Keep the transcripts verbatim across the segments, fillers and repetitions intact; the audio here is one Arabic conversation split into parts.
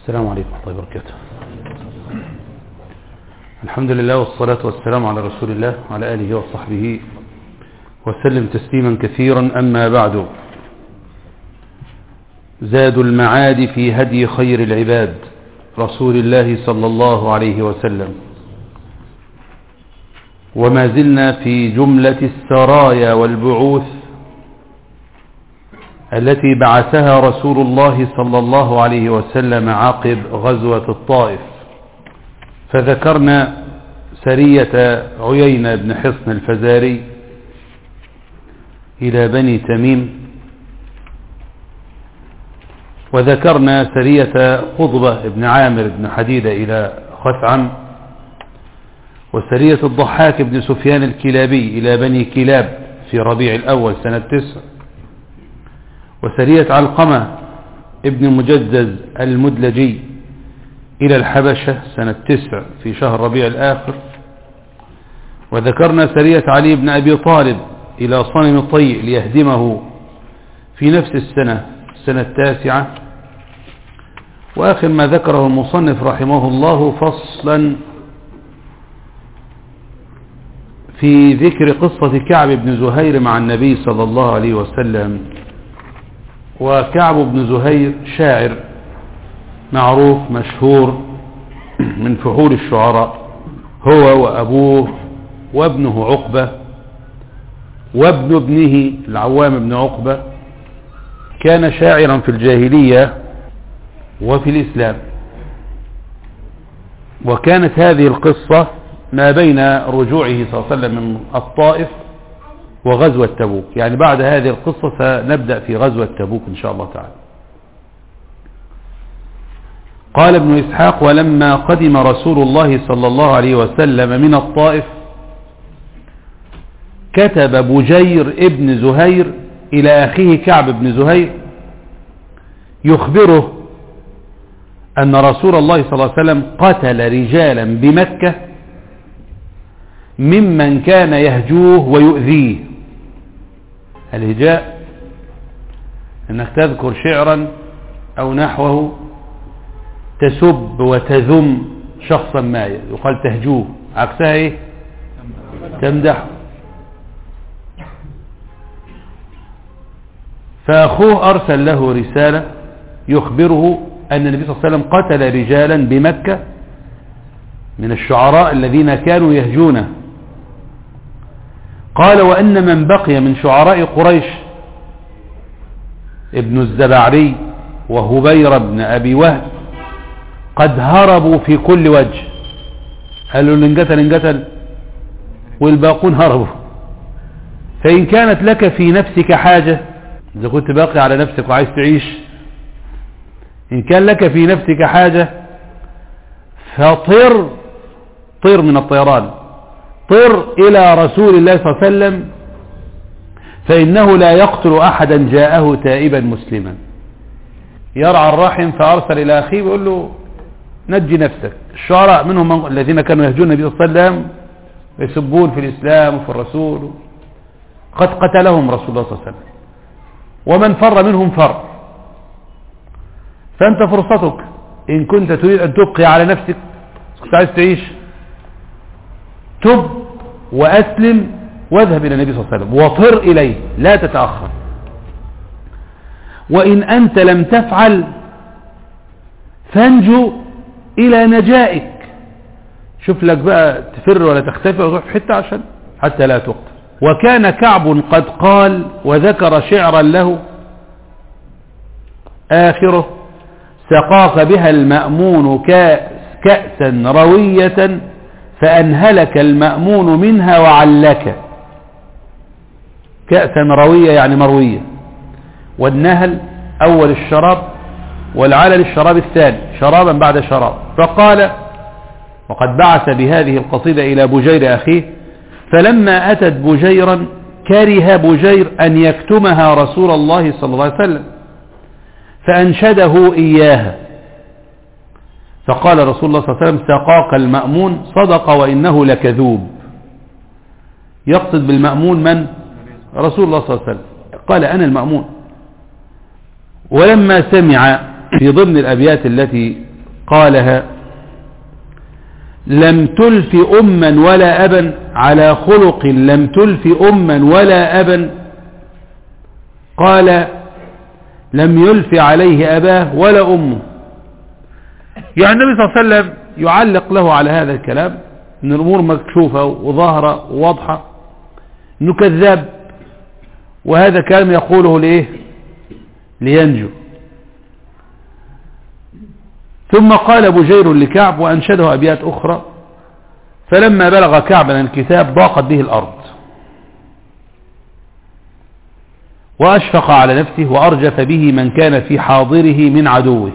السلام عليكم ورحمة الله وبركاته. الحمد لله والصلاة والسلام على رسول الله وعلى آله وصحبه وسلم تسليما كثيرا. أما بعد، زاد المعاد في هدي خير العباد رسول الله صلى الله عليه وسلم، وما زلنا في جملة السرايا والبعوث التي بعثها رسول الله صلى الله عليه وسلم عقب غزوة الطائف. فذكرنا سرية عيينة بن حصن الفزاري إلى بني تميم، وذكرنا سرية قضبة بن عامر بن حديدة إلى خثعم، وسرية الضحاك بن سفيان الكلابي إلى بني كلاب في ربيع الأول سنة تسع، وسرية علقمة ابن مجزز المدلجي إلى الحبشة سنة تسع في شهر ربيع الآخر، وذكرنا سرية علي بن أبي طالب إلى صنم الطيء ليهدمه في نفس السنة السنة التاسعة. وآخر ما ذكره المصنف رحمه الله فصلا في ذكر قصة كعب بن زهير مع النبي صلى الله عليه وسلم. وكعب بن زهير شاعر معروف مشهور من فحول الشعراء، هو وأبوه وابنه عقبة وابن ابنه العوام بن عقبة. كان شاعرا في الجاهلية وفي الإسلام، وكانت هذه القصة ما بين رجوعه صلى الله عليه وسلم من الطائف وغزوة تبوك، يعني بعد هذه القصة سنبدأ في غزوة تبوك إن شاء الله تعالى. قال ابن إسحاق: ولما قدم رسول الله صلى الله عليه وسلم من الطائف كتب بجير ابن زهير إلى أخيه كعب بن زهير يخبره أن رسول الله صلى الله عليه وسلم قتل رجالا بمكة ممن كان يهجوه ويؤذيه. الهجاء أنك تذكر شعرا أو نحوه تسب وتذم شخصا ما، يقال تهجوه، عكسها ايه؟ تمدح. فأخوه أرسل له رسالة يخبره أن النبي صلى الله عليه وسلم قتل رجالا بمكة من الشعراء الذين كانوا يهجونه. قال: وأن من بقي من شعراء قريش ابن الزبعري وهبير بن أبي وهب قد هربوا في كل وجه. قالوا إن انقتل انقتل والباقون هربوا. فإن كانت لك في نفسك حاجة، إذا كنت باقي على نفسك وعايز تعيش، إن كان لك في نفسك حاجة فطر، طر من الطيران، طر إلى رسول الله صلى الله عليه وسلم، فإنه لا يقتل أحدا جاءه تائبا مسلما. يرعى الرحم، فأرسل إلى أخيه ويقول له نجي نفسك. الشعراء منهم الذين كانوا يهجون النبي صلى الله عليه وسلم ويسبون في الإسلام وفي الرسول، قد قتلهم رسول الله صلى الله عليه وسلم، ومن فر منهم فر. فأنت فرصتك إن كنت تريد أن تبقي على نفسك، كنت عايز تعيش، تب وأسلم واذهب إلى النبي صلى الله عليه وسلم وطر إليه، لا تتأخر. وإن أنت لم تفعل فانجو إلى نجائك، شوف لك بقى تفر ولا تختفي ولا تروح حتى عشان حتى لا تقتل. وكان كعب قد قال وذكر شعرا له آخره: سقاك بها المأمون كأسا روية فأنهلك المأمون منها وعلك. كأسا روية يعني مروية، والنهل أول الشراب والعلل الشراب الثاني، شرابا بعد شراب. فقال، وقد بعث بهذه القصيدة إلى بجير أخيه: فلما أتت بجيرا كره بجير أن يكتمها رسول الله صلى الله عليه وسلم فأنشده إياها. فقال رسول الله صلى الله عليه وسلم: سقاك المأمون صدق وإنه لكذوب. يقصد بالمأمون من؟ رسول الله صلى الله عليه وسلم. قال: أنا المأمون. ولما سمع في ضمن الأبيات التي قالها لم تلف أما ولا أبا على خلق لم تلف أما ولا أبا. قال لم يلف عليه أباه ولا أمه. يعني النبي صلى الله عليه وسلم يعلق له على هذا الكلام ان الأمور مكشوفة وظاهرة وواضحة انه كذاب، وهذا كلام يقوله لإيه؟ لينجو. ثم قال بجير لكعب وأنشده أبيات أخرى: فلما بلغ كعبا الكتاب ضاقت به الأرض وأشفق على نفسه وأرجف به من كان في حاضره من عدوه،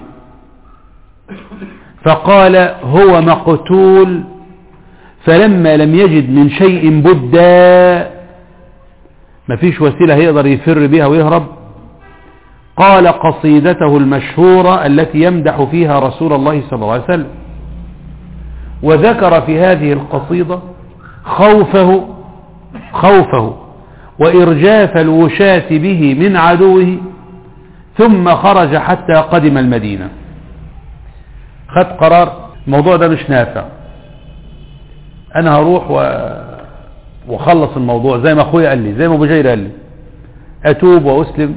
فقال هو مقتول. فلما لم يجد من شيء بدا، ما فيش وسيلة يقدر يفر بها ويهرب، قال قصيدته المشهورة التي يمدح فيها رسول الله صلى الله عليه وسلم، وذكر في هذه القصيدة خوفه خوفه وإرجاف الوشاة به من عدوه، ثم خرج حتى قدم المدينة. خد قرار الموضوع ده مش نافع، أنا هروح و... وخلص الموضوع زي ما أخوي قال لي، زي ما أبو جير قال لي، أتوب وأسلم.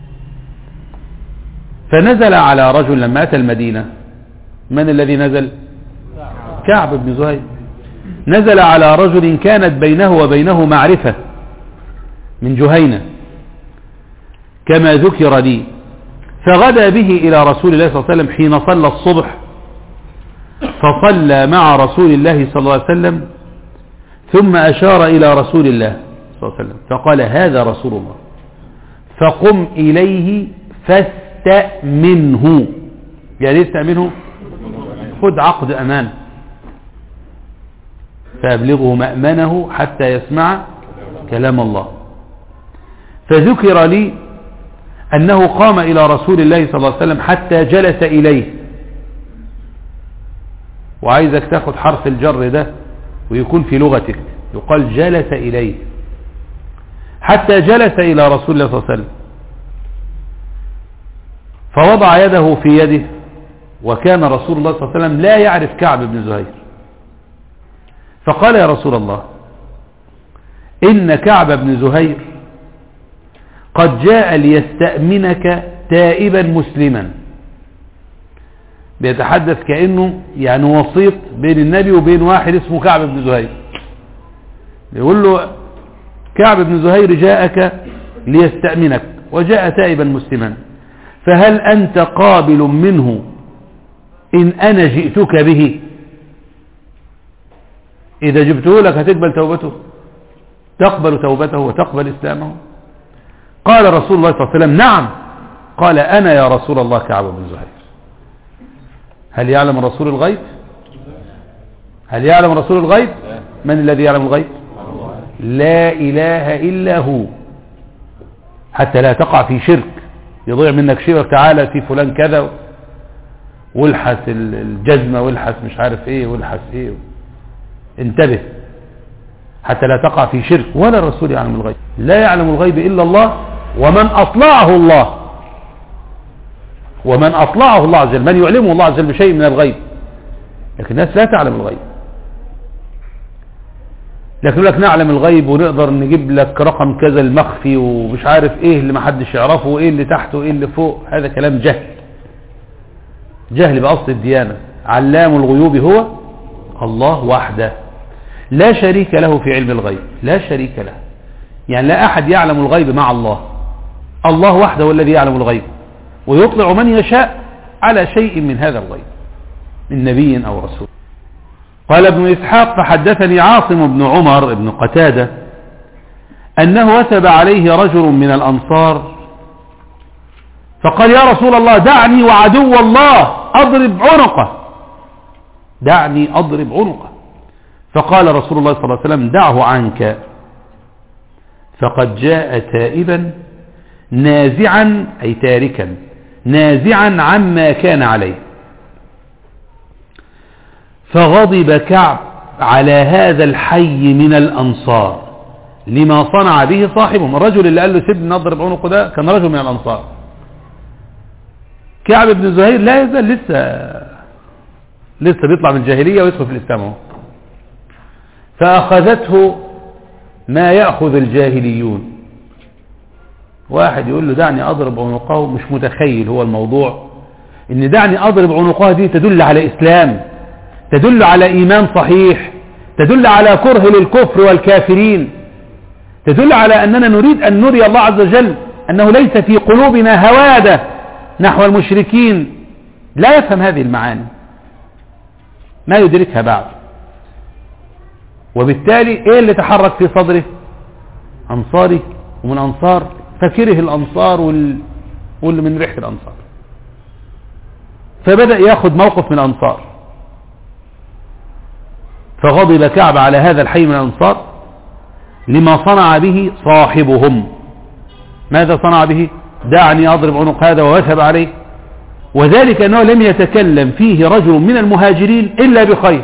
فنزل على رجل لما أتى المدينة. من الذي نزل؟ كعب بن زهير. نزل على رجل كانت بينه وبينه معرفة من جهينة كما ذكر لي، فغدا به إلى رسول الله صلى الله عليه وسلم حين صلى الصبح، فصلى مع رسول الله صلى الله عليه وسلم، ثم أشار إلى رسول الله صلى الله عليه وسلم فقال هذا رسول الله، فقم إليه فاستأمنه. يعني استأمنه، خذ عقد أمان، فأبلغه مأمنه حتى يسمع كلام الله. فذكر لي أنه قام إلى رسول الله صلى الله عليه وسلم حتى جلس إليه، وعايزك تاخد حرف الجر ده ويكون في لغتك، يقال جلس إليه، حتى جلس إلى رسول الله صلى الله عليه وسلم، فوضع يده في يده، وكان رسول الله صلى الله عليه وسلم لا يعرف كعب بن زهير، فقال يا رسول الله إن كعب بن زهير قد جاء ليستأمنك تائبا مسلما. بيتحدث كأنه يعني وسيط بين النبي وبين واحد اسمه كعب بن زهير، يقول له كعب بن زهير جاءك ليستأمنك وجاء تائبا مسلما، فهل أنت قابل منه إن أنا جئتك به؟ إذا جبته لك هتقبل توبته، تقبل توبته وتقبل إسلامه؟ قال رسول الله صلى الله عليه وسلم نعم. قال أنا يا رسول الله كعب بن زهير. هل يعلم الرسول الغيب؟ هل يعلم الرسول الغيب؟ من الذي يعلم الغيب؟ لا إله إلا هو، حتى لا تقع في شرك يضيع منك شيء، تعالى في فلان كذا والحس الجزمة والحس مش عارف ايه والحس ايه. انتبه حتى لا تقع في شرك. ولا الرسول يعلم الغيب، لا يعلم الغيب إلا الله، ومن أطلعه الله ومن أطلعه الله عز وجل، من يعلمه الله عز وجل بشيء من الغيب، لكن الناس لا تعلم الغيب. لكن لك نعلم الغيب ونقدر نجيب لك رقم كذا المخفي ومش عارف ايه اللي محدش يعرفه وايه اللي تحته وايه اللي فوق. هذا كلام جهل، جهل بأصل الديانة. علام الغيوب هو الله وحده، لا شريك له في علم الغيب، لا شريك له. يعني لا أحد يعلم الغيب مع الله، الله وحده هو الذي يعلم الغيب، ويطلع من يشاء على شيء من هذا الغيب من نبي أو رسول. قال ابن إسحاق فحدثني عاصم بن عمر بن قتادة أنه وثب عليه رجل من الأنصار فقال يا رسول الله دعني وعدو الله أضرب عنقه، دعني أضرب عنقه. فقال رسول الله صلى الله عليه وسلم دعه عنك، فقد جاء تائبا نازعا أي تاركا نازعا عما كان عليه. فغضب كعب على هذا الحي من الأنصار لما صنع به صاحبهم. الرجل اللي قال له سيبني نضرب عنقه ده كان رجل من الأنصار. كعب بن زهير لا يزال لسه لسه بيطلع من الجاهلية ويدخل في الإسلام اهو. فأخذته ما يأخذ الجاهليون. واحد يقول له دعني أضرب عنقه، مش متخيل هو الموضوع إن دعني أضرب عنقه دي تدل على إسلام، تدل على إيمان صحيح، تدل على كره للكفر والكافرين، تدل على أننا نريد أن نري الله عز وجل أنه ليس في قلوبنا هوادة نحو المشركين. لا يفهم هذه المعاني، ما يدركها بعد، وبالتالي إيه اللي تحرك في صدره؟ أنصاري ومن أنصار، فكره الأنصار وال... واللي من ريحة الأنصار، فبدأ ياخذ موقف من الأنصار. فغضب كعب على هذا الحي من الأنصار لما صنع به صاحبهم. ماذا صنع به؟ دعني أضرب عنق هذا، ووثب عليه، وذلك أنه لم يتكلم فيه رجل من المهاجرين إلا بخير.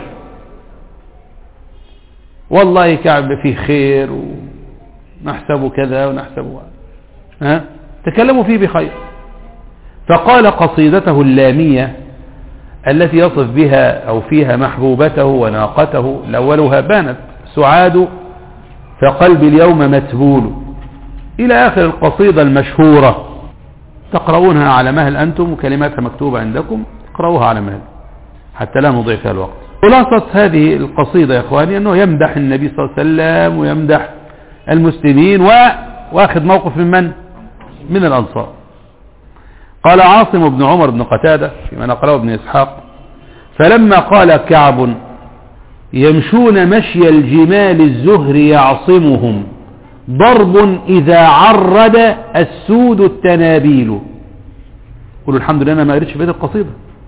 والله كعب فيه خير ونحسب كذا ونحسب ها، تكلموا فيه بخير. فقال قصيدته اللامية التي يصف بها أو فيها محبوبته وناقته، الأولها بانت سعاد فقلبي اليوم متبول، إلى آخر القصيدة المشهورة، تقرؤونها على مهل أنتم وكلماتها مكتوبة عندكم، اقرؤوها على مهل حتى لا نضيع فيها الوقت. خلاصة هذه القصيدة يا إخواني أنه يمدح النبي صلى الله عليه وسلم ويمدح المسلمين، وواخذ موقف من من؟ من الأنصار. قال عاصم بن عمر بن قتادة فيما نقله ابن إسحاق: فلما قال كعب يمشون مشي الجمال الزهر يعصمهم ضرب إذا عرد السود التنابيل. قولوا الحمد لله أنا ما قريتش بيت القصيدة.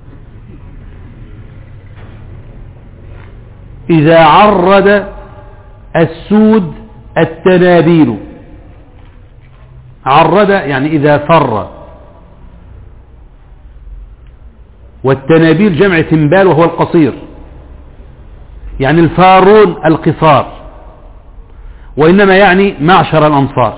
إذا عرد السود التنابيل، عرد يعني إذا فر، والتنابيل جمع تنبال وهو القصير، يعني الفارون القصار، وإنما يعني معشر الأنصار،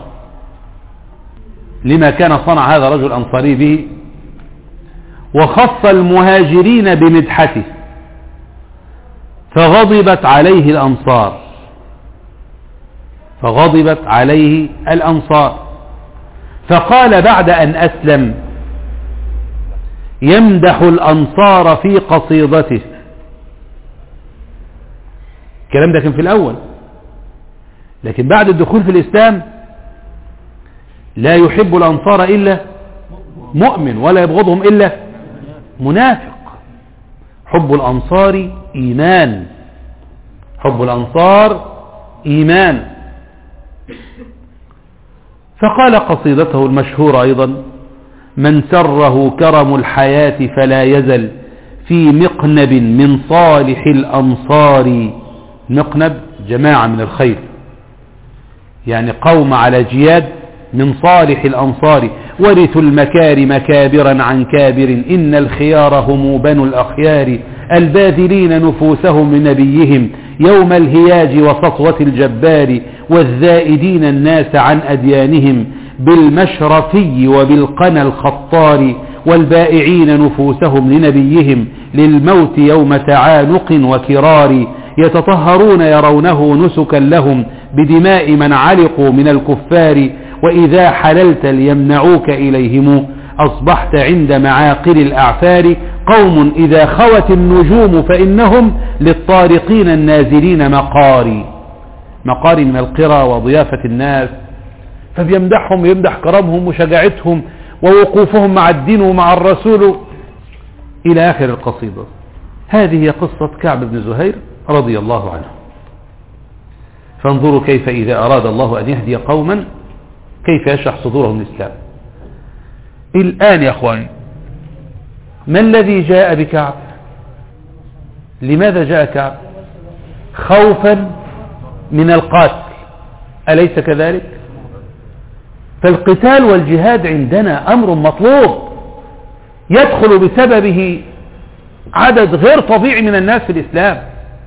لما كان صنع هذا رجل أنصاري به. وخص المهاجرين بمدحته فغضبت عليه الأنصار، فغضبت عليه الأنصار فقال بعد أن أسلم يمدح الأنصار في قصيدته. الكلام ده كان في الأول، لكن بعد الدخول في الإسلام لا يحب الأنصار إلا مؤمن، ولا يبغضهم إلا منافق. حب الأنصار إيمان، حب الأنصار إيمان. فقال قصيدته المشهورة أيضا: من سره كرم الحياة فلا يزل في مقنب من صالح الأنصار. مقنب جماعة من الخير، يعني قوم على جياد من صالح الأنصار. ورثوا المكارم كابرا عن كابر، إن الخيار هم بنو الأخيار. الباذلين نفوسهم لنبيهم يوم الهياج وسطوة الجبار، والزائدين الناس عن أديانهم بالمشرفي وبالقنا الخطار. والبائعين نفوسهم لنبيهم للموت يوم تعانق وكرار. يتطهرون يرونه نسكا لهم بدماء من علقوا من الكفار. وإذا حللت ليمنعوك إليهم أصبحت عند معاقل الأعفار. قوم إذا خوت النجوم فإنهم للطارقين النازلين مقاري. مقاري من القرى وضيافة الناس، فبيمدحهم ويمدح كرمهم وشجاعتهم ووقوفهم مع الدين ومع الرسول إلى آخر القصيدة. هذه هي قصة كعب بن زهير رضي الله عنه. فانظروا كيف إذا أراد الله أن يهدي قوما كيف يشرح صدورهم الإسلام. الآن يا أخواني، ما الذي جاء بكعب؟ لماذا جاء كعب؟ خوفا من القاتل، أليس كذلك؟ فالقتال والجهاد عندنا أمر مطلوب يدخل بسببه عدد غير طبيعي من الناس في الإسلام.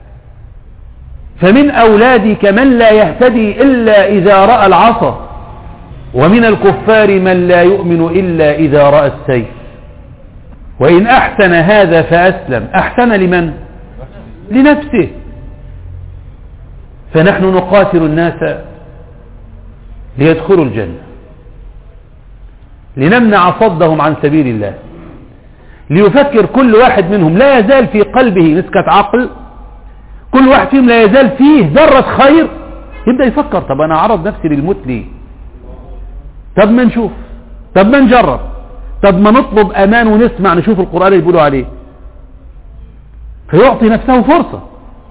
فمن أولادك من لا يهتدي إلا إذا رأى العصا، ومن الكفار من لا يؤمن إلا إذا رأى السيف. وإن أحسن هذا فأسلم، أحسن لمن؟ لنفسه. فنحن نقاتل الناس ليدخلوا الجنة، لنمنع صدهم عن سبيل الله، ليفكر كل واحد منهم لا يزال في قلبه مسكة عقل، كل واحد فيهم لا يزال فيه ذرة خير، يبدأ يفكر طب أنا أعرض نفسي للموت ليه؟ طب ما نشوف، طب ما نجرب، طب ما نطلب أمان ونسمع نشوف القرآن اللي بيقولوا عليه، فيعطي نفسه فرصة.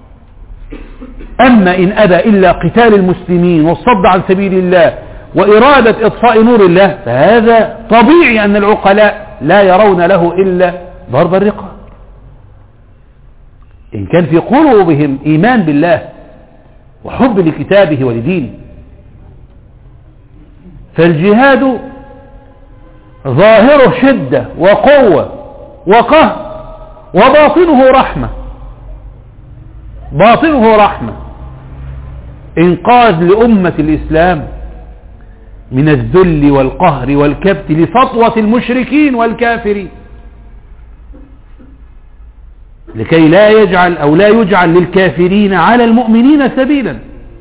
أما إن أبى إلا قتال المسلمين والصد عن سبيل الله وإرادة إطفاء نور الله، فهذا طبيعي أن العقلاء لا يرون له إلا ضرب الرقاب. إن كان في قلوبهم إيمان بالله وحب لكتابه ولدينه. فالجهاد ظاهره شدة وقوة وقهر، وباطنه رحمة، باطنه رحمة، إنقاذ لأمة الإسلام من الذل والقهر والكبت لسطوة المشركين والكافرين، لكي لا يجعل أو لا يجعل للكافرين على المؤمنين سبيلا.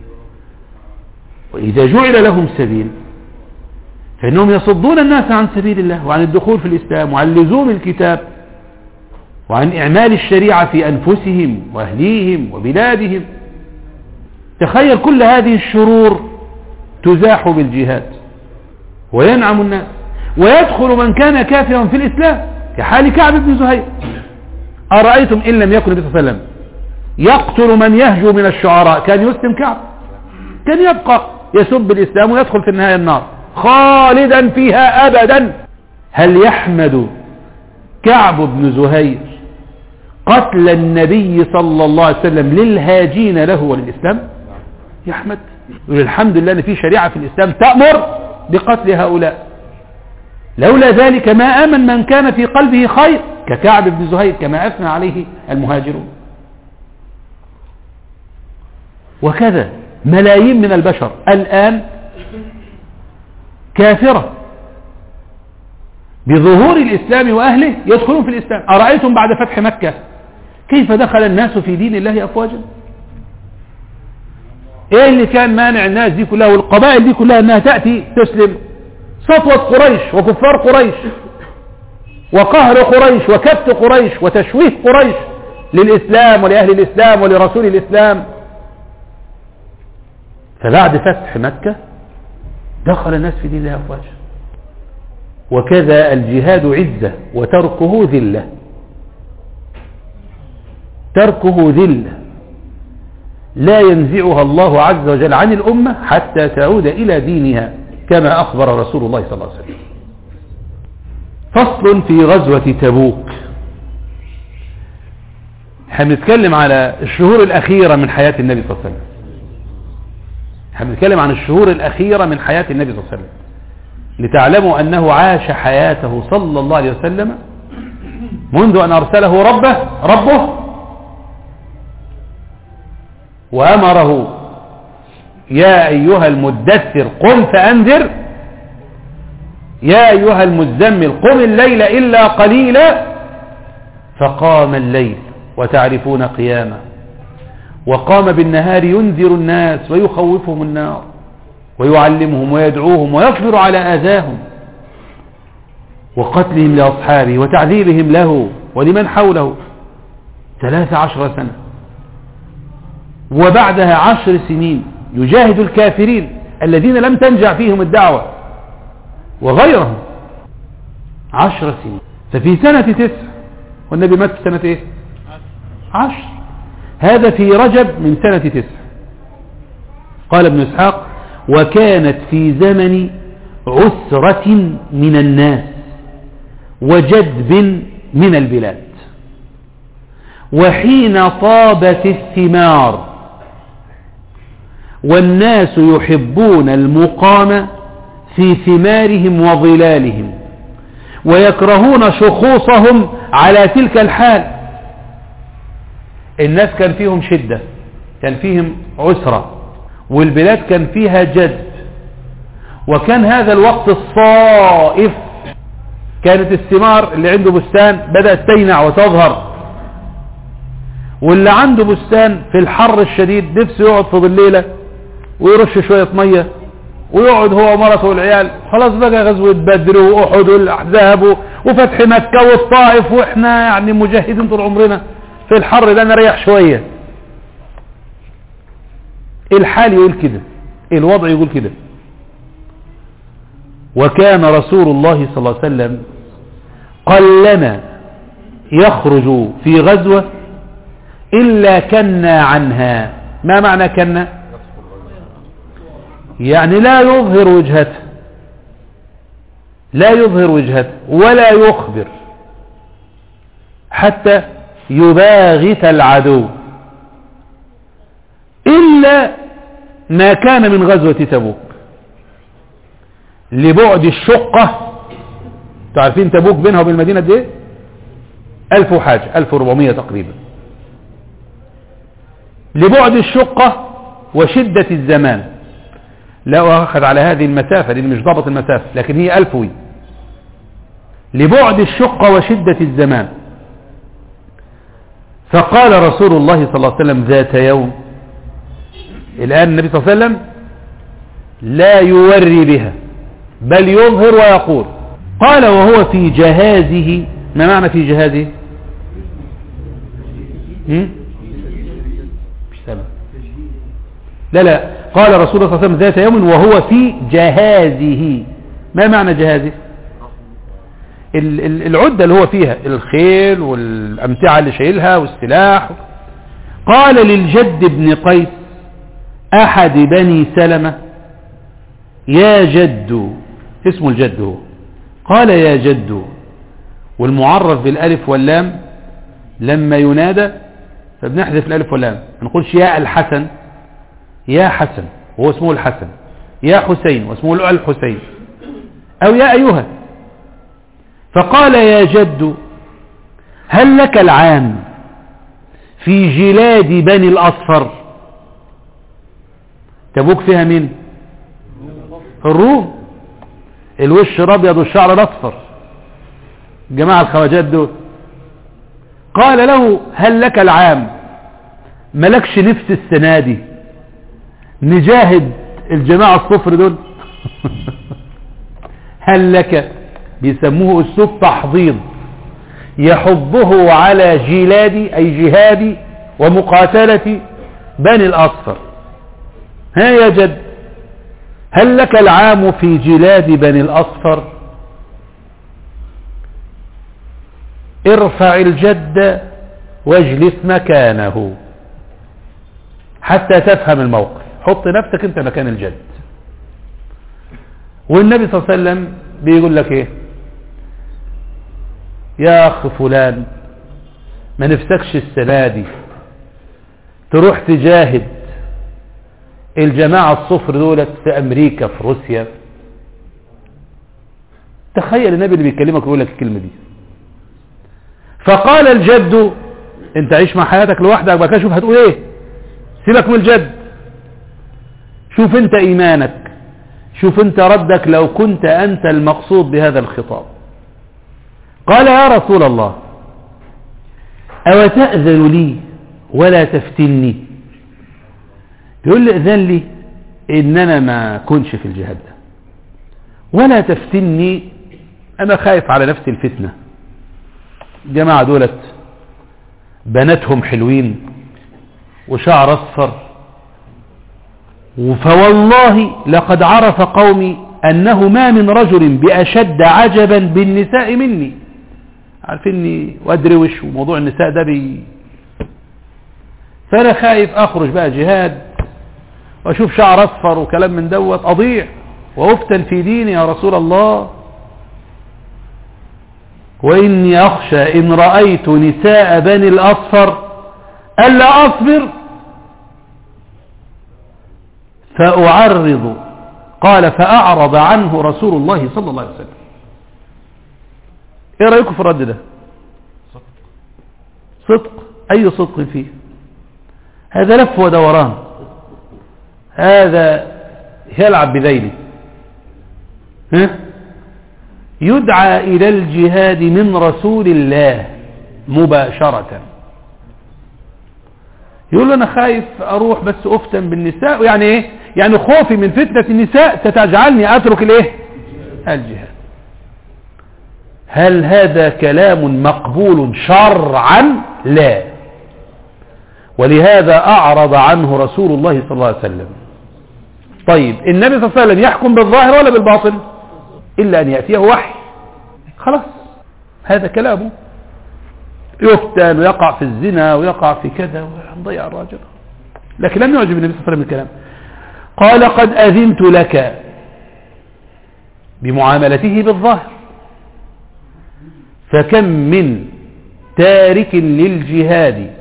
وإذا جعل لهم سبيل فإنهم يصدون الناس عن سبيل الله وعن الدخول في الإسلام وعن لزوم الكتاب وعن إعمال الشريعة في أنفسهم وأهليهم وبلادهم. تخيل كل هذه الشرور تزاح بالجهاد وينعم الناس، ويدخل من كان كافرا في الإسلام كحال كعب بن زهير. أرأيتم إن لم يكن النبي صلى الله عليه وسلم يقتل من يهجو من الشعراء كان يسلم كعب؟ كان يبقى يسب الإسلام ويدخل في النهاية النار خالدا فيها أبدا. هل يحمد كعب بن زهير قتل النبي صلى الله عليه وسلم للهاجين له وللإسلام؟ يحمد، يقول الحمد لله أن في شريعة في الإسلام تأمر بقتل هؤلاء. لولا ذلك ما آمن من كان في قلبه خير ككعب بن زهير كما أثنى عليه المهاجرون. وكذا ملايين من البشر الآن كافرة بظهور الإسلام وأهله يدخلون في الإسلام. أرأيتم بعد فتح مكة كيف دخل الناس في دين الله أفواجا؟ إيه اللي كان مانع الناس دي كلها والقبائل دي كلها أنها تأتي تسلم؟ سطوة قريش وكفار قريش وقهر قريش وكبت قريش وتشويه قريش للإسلام ولأهل الإسلام ولرسول الإسلام. فبعد فتح مكة دخل الناس في دين الله أفواجا. وكذا الجهاد عزة وتركه ذلة، تركه ذلة لا ينزعها الله عز وجل عن الأمة حتى تعود إلى دينها كما أخبر رسول الله صلى الله عليه وسلم. فصل في غزوة تبوك. هنتكلم على الشهور الأخيرة من حياة النبي صلى الله عليه وسلم، هنتكلم عن الشهور الأخيرة من حياة النبي صلى الله عليه وسلم لتعلموا أنه عاش حياته صلى الله عليه وسلم منذ أن أرسله ربه ربه وأمره يا أيها المدثر قم فأنذر يا أيها المزمل قم الليل إلا قليلا، فقام الليل وتعرفون قيامه، وقام بالنهار ينذر الناس ويخوفهم النار ويعلمهم ويدعوهم ويصبر على آذاهم وقتلهم لأصحابه وتعذيبهم له ولمن حوله ثلاث عشر سنة. وبعدها عشر سنين يجاهد الكافرين الذين لم تنجع فيهم الدعوة وغيرهم عشر سنين. ففي سنة تسع، والنبي مات في سنة ايه؟ عشر. هذا في رجب من سنة تسع. قال ابن إسحاق وكانت في زمن عسرة من الناس وجدب من البلاد، وحين طابت الثمار والناس يحبون المقام في ثمارهم وظلالهم ويكرهون شخوصهم على تلك الحال. الناس كان فيهم شدة، كان فيهم عسرة، والبلاد كان فيها جد، وكان هذا الوقت الصائف كانت الثمار اللي عنده بستان بدأت تينع وتظهر، واللي عنده بستان في الحر الشديد نفسه يقعد في ظليله ويرش شوية مية ويقعد هو ومرته والعيال. خلاص بقى غزوة بدر وأحد والأحزاب وفتح مكة والطائف، واحنا يعني مجاهدين طول عمرنا في الحر ده نريح شوية. الحال يقول كده، الوضع يقول كده. وكان رسول الله صلى الله عليه وسلم قلما يخرج في غزوة إلا كنا عنها. ما معنى كنا؟ يعني لا يظهر وجهته، لا يظهر وجهته ولا يخبر حتى يباغت العدو، إلا ما كان من غزوة تبوك لبعد الشقة. تعرفين تبوك بينها وبين المدينة دي ألف وحاجة، ألف وربعمية تقريبا. لبعد الشقة وشدة الزمان، لا أخذ على هذه المسافة لأن مش ضبط المسافة، لكن هي ألفوي. لبعد الشقة وشدة الزمان. فقال رسول الله صلى الله عليه وسلم ذات يوم، الآن النبي صلى الله عليه وسلم لا يوري بها بل يظهر ويقول. قال وهو في جهازه. ما معنى في جهازه؟ لا لا قال رسول الله صلى الله عليه وسلم ذات يوم وهو في جهازه. ما معنى جهازه؟ العدة اللي هو فيها، الخيل والأمتعة اللي شايلها والسلاح. قال للجد بن قيس أحد بني سلمة يا جد، اسمه الجد هو، قال يا جد، والمعرف بالألف واللام لما ينادى فبنحذف الألف واللام، ما نقولش يا الحسن، يا حسن وهو اسمه الحسن، يا حسين واسمه الحسين، أو يا أيها. فقال يا جد هل لك العام في جلاد بني الأصفر؟ تبوك فيها مين؟ الروم، الوش الأبيض والشعر الأصفر، جماعة الخواجات دول. قال له هل لك العام، ملكش نفس السنة دي نجاهد الجماعة الصفر دول؟ هل لك، بيسموه اسلوب تحضيض، يحضه على جلاد أي جهاد ومقاتلة بني الأصفر. ها يا جد هل لك العام في جلاد بني الأصفر؟ ارفع الجد واجلس مكانه حتى تفهم الموقف، حط نفسك انت مكان الجد. والنبي صلى الله عليه وسلم بيقول لك ايه؟ يا اخ فلان ما نفسكش السنة دي تروح تجاهد الجماعة الصفر دولت في امريكا في روسيا؟ تخيل النبي اللي بيكلمك ويقول لك الكلمة دي. فقال الجد انت عيش مع حياتك لوحدك بقى، شوف هتقول ايه، سيبك من الجد، شوف انت ايمانك، شوف انت ردك لو كنت انت المقصود بهذا الخطاب. قال يا رسول الله او تأذن لي ولا تفتني؟ يقول لي اذن لي ان انا ما كنش في الجهاد ده، ولا تفتني انا خايف على نفسي الفتنة. الجماعة دولت بناتهم حلوين وشعر اصفر، فوالله لقد عرف قومي انه ما من رجل باشد عجبا بالنساء مني. عارفيني وادروش وموضوع النساء ده بي فانا خايف اخرج بقى جهاد واشوف شعر اصفر وكلام من دوت اضيع وافتن في ديني يا رسول الله. واني اخشى ان رأيت نساء بني الاصفر الا اصبر فاعرض. قال فاعرض عنه رسول الله صلى الله عليه وسلم. ايه رأيكم في الرد ده؟ صدق. اي صدق فيه؟ هذا لف ودوران، هذا يلعب بذيله. ها يدعى إلى الجهاد من رسول الله مباشرة، يقول له أنا خايف أروح بس أفتن بالنساء، يعني إيه؟ يعني خوفي من فتنة النساء ستجعلني أترك الإيه؟ الجهاد. هل هذا كلام مقبول شرعا؟ لا. ولهذا أعرض عنه رسول الله صلى الله عليه وسلم. طيب النبي صلى الله عليه وسلم يحكم بالظاهر ولا بالباطن؟ إلا أن يأتيه وحي، خلاص هذا كلامه، يفتن ويقع في الزنا ويقع في كذا ويضيع الراجل. لكن لم يعجب النبي صلى الله عليه وسلم الكلام. قال قد أذنت لك بمعاملته بالظاهر، فكم من تارك للجهاد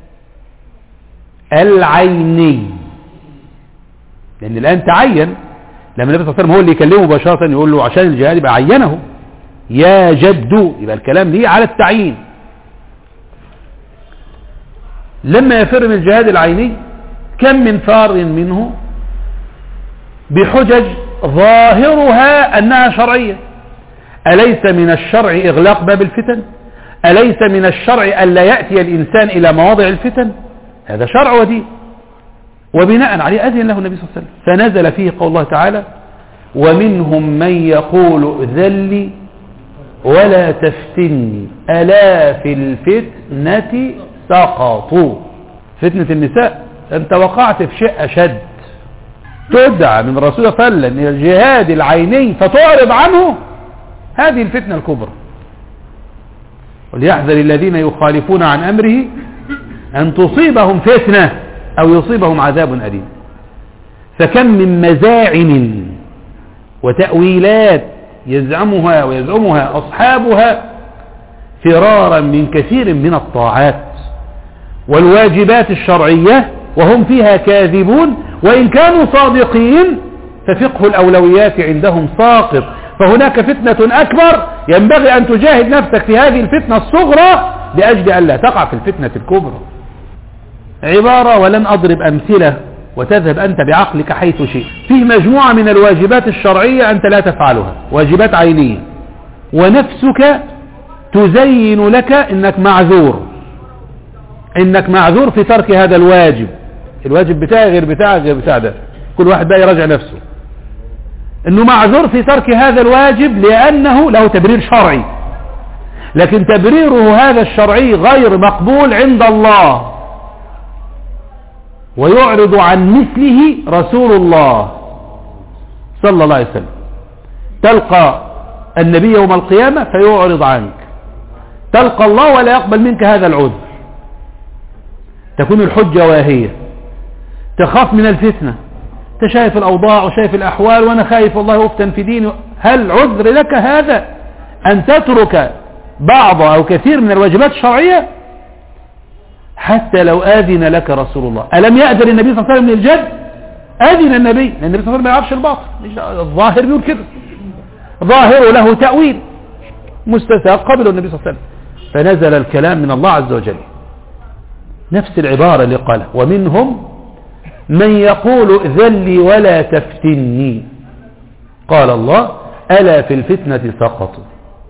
العيني، لأن الآن تعين لما النبي صلى الله عليه وسلم هو اللي يكلمه مباشرة يقول له عشان الجهاد يبقى عينه يا جد، يبقى الكلام ليه على التعيين. لما يفر من الجهاد العيني كم من فار منه بحجج ظاهرها أنها شرعية. أليس من الشرع إغلاق باب الفتن؟ أليس من الشرع ألا يأتي الإنسان إلى مواضع الفتن؟ هذا شرع ودين، وبناء عليه أذن له النبي صلى الله عليه وسلم. فنزل فيه قول الله تعالى ومنهم من يقول ذلي ولا تفتني ألا في الفتنة سقطوا. فتنة النساء أنت وقعت في شيء أشد، تدعى من رسول الله صلى الله عليه وسلم إلى الجهاد العيني فتعرض عنه، هذه الفتنة الكبرى. وليحذر الذين يخالفون عن أمره أن تصيبهم فتنة أو يصيبهم عذاب أليم. فكم من مزاعم وتأويلات يزعمها ويزعمها أصحابها فرارا من كثير من الطاعات والواجبات الشرعية وهم فيها كاذبون، وإن كانوا صادقين ففقه الأولويات عندهم ساقط. فهناك فتنة أكبر ينبغي أن تجاهد نفسك في هذه الفتنة الصغرى لأجل أن لا تقع في الفتنة الكبرى. عبارة ولن أضرب أمثلة وتذهب أنت بعقلك حيث شئت. فيه مجموعة من الواجبات الشرعية أنت لا تفعلها، واجبات عينية، ونفسك تزين لك إنك معذور، إنك معذور في ترك هذا الواجب. الواجب بتاعي غير بتاعك غير بتاع ده، كل واحد بقى يراجع نفسه إنه معذور في ترك هذا الواجب لأنه له تبرير شرعي، لكن تبريره هذا الشرعي غير مقبول عند الله، ويعرض عن مثله رسول الله صلى الله عليه وسلم. تلقى النبي يوم القيامة فيعرض عنك، تلقى الله ولا يقبل منك هذا العذر، تكون الحجة واهية، تخاف من الفتنة، تشايف الأوضاع وشايف الأحوال وأنا خايف والله أفتن في ديني. هل عذر لك هذا أن تترك بعض أو كثير من الواجبات الشرعية حتى لو آذن لك رسول الله؟ ألم يأذن النبي صلى الله عليه وسلم للجد؟ آذن النبي، لأن النبي صلى الله عليه وسلم ما يعرفش الباطل، الظاهر بيقول كده، ظاهره له تأويل مستساق قبله النبي صلى الله عليه وسلم. فنزل الكلام من الله عز وجل نفس العبارة اللي قالها ومنهم من يقول ذلي ولا تفتني، قال الله ألا في الفتنة سقطوا.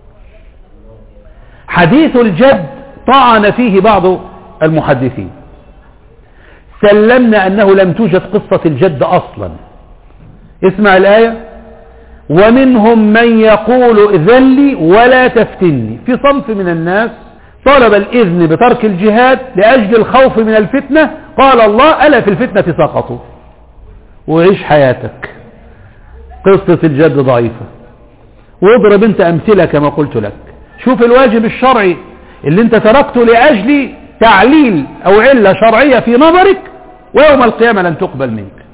حديث الجد طعن فيه بعض المحدثين، سلمنا أنه لم توجد قصة الجد أصلا. اسمع الآية ومنهم من يقول ذلي ولا تفتني. في صنف من الناس طلب الإذن بترك الجهاد لأجل الخوف من الفتنة، قال الله ألا في الفتنة سقطوا. وعيش حياتك، قصة الجد ضعيفة، واضرب انت أمثلة كما قلت لك. شوف الواجب الشرعي اللي انت تركته لأجل تعليل أو علة شرعية في نظرك، ويوم القيامة لن تقبل منك.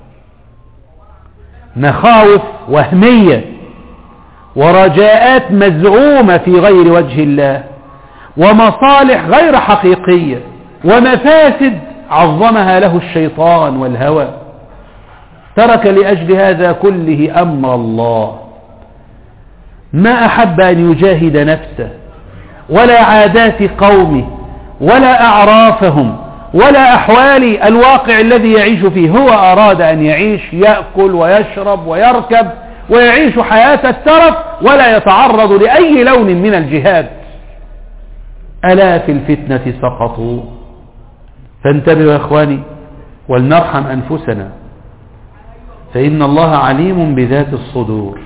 مخاوف وهمية ورجاءات مزعومة في غير وجه الله، ومصالح غير حقيقية، ومفاسد عظمها له الشيطان والهوى. ترك لأجل هذا كله أمر الله. ما أحب أن يجاهد نفسه ولا عادات قومه ولا أعرافهم ولا أحوال الواقع الذي يعيش فيه. هو أراد أن يعيش، يأكل ويشرب ويركب ويعيش حياة الترف، ولا يتعرض لأي لون من الجهاد. ألا في الفتنة سقطوا. فانتبهوا يا إخواني ولنرحم أنفسنا، فإن الله عليم بذات الصدور.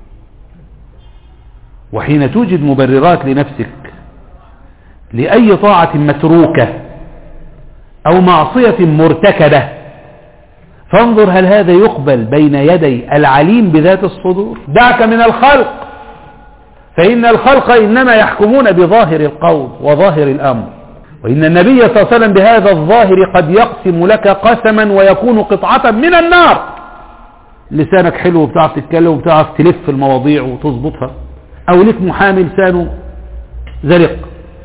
وحين توجد مبررات لنفسك لأي طاعة متروكة أو معصية مرتكبة، فانظر هل هذا يقبل بين يدي العليم بذات الصدور. دعك من الخلق، فإن الخلق إنما يحكمون بظاهر القول وظاهر الأمر، وإن النبي صلى الله عليه وسلم بهذا الظاهر قد يقسم لك قسما ويكون قطعة من النار. لسانك حلو وبتعرف تتكلم وبتعرف تلف المواضيع وتظبطها، أو لك محامي لسانه زرق.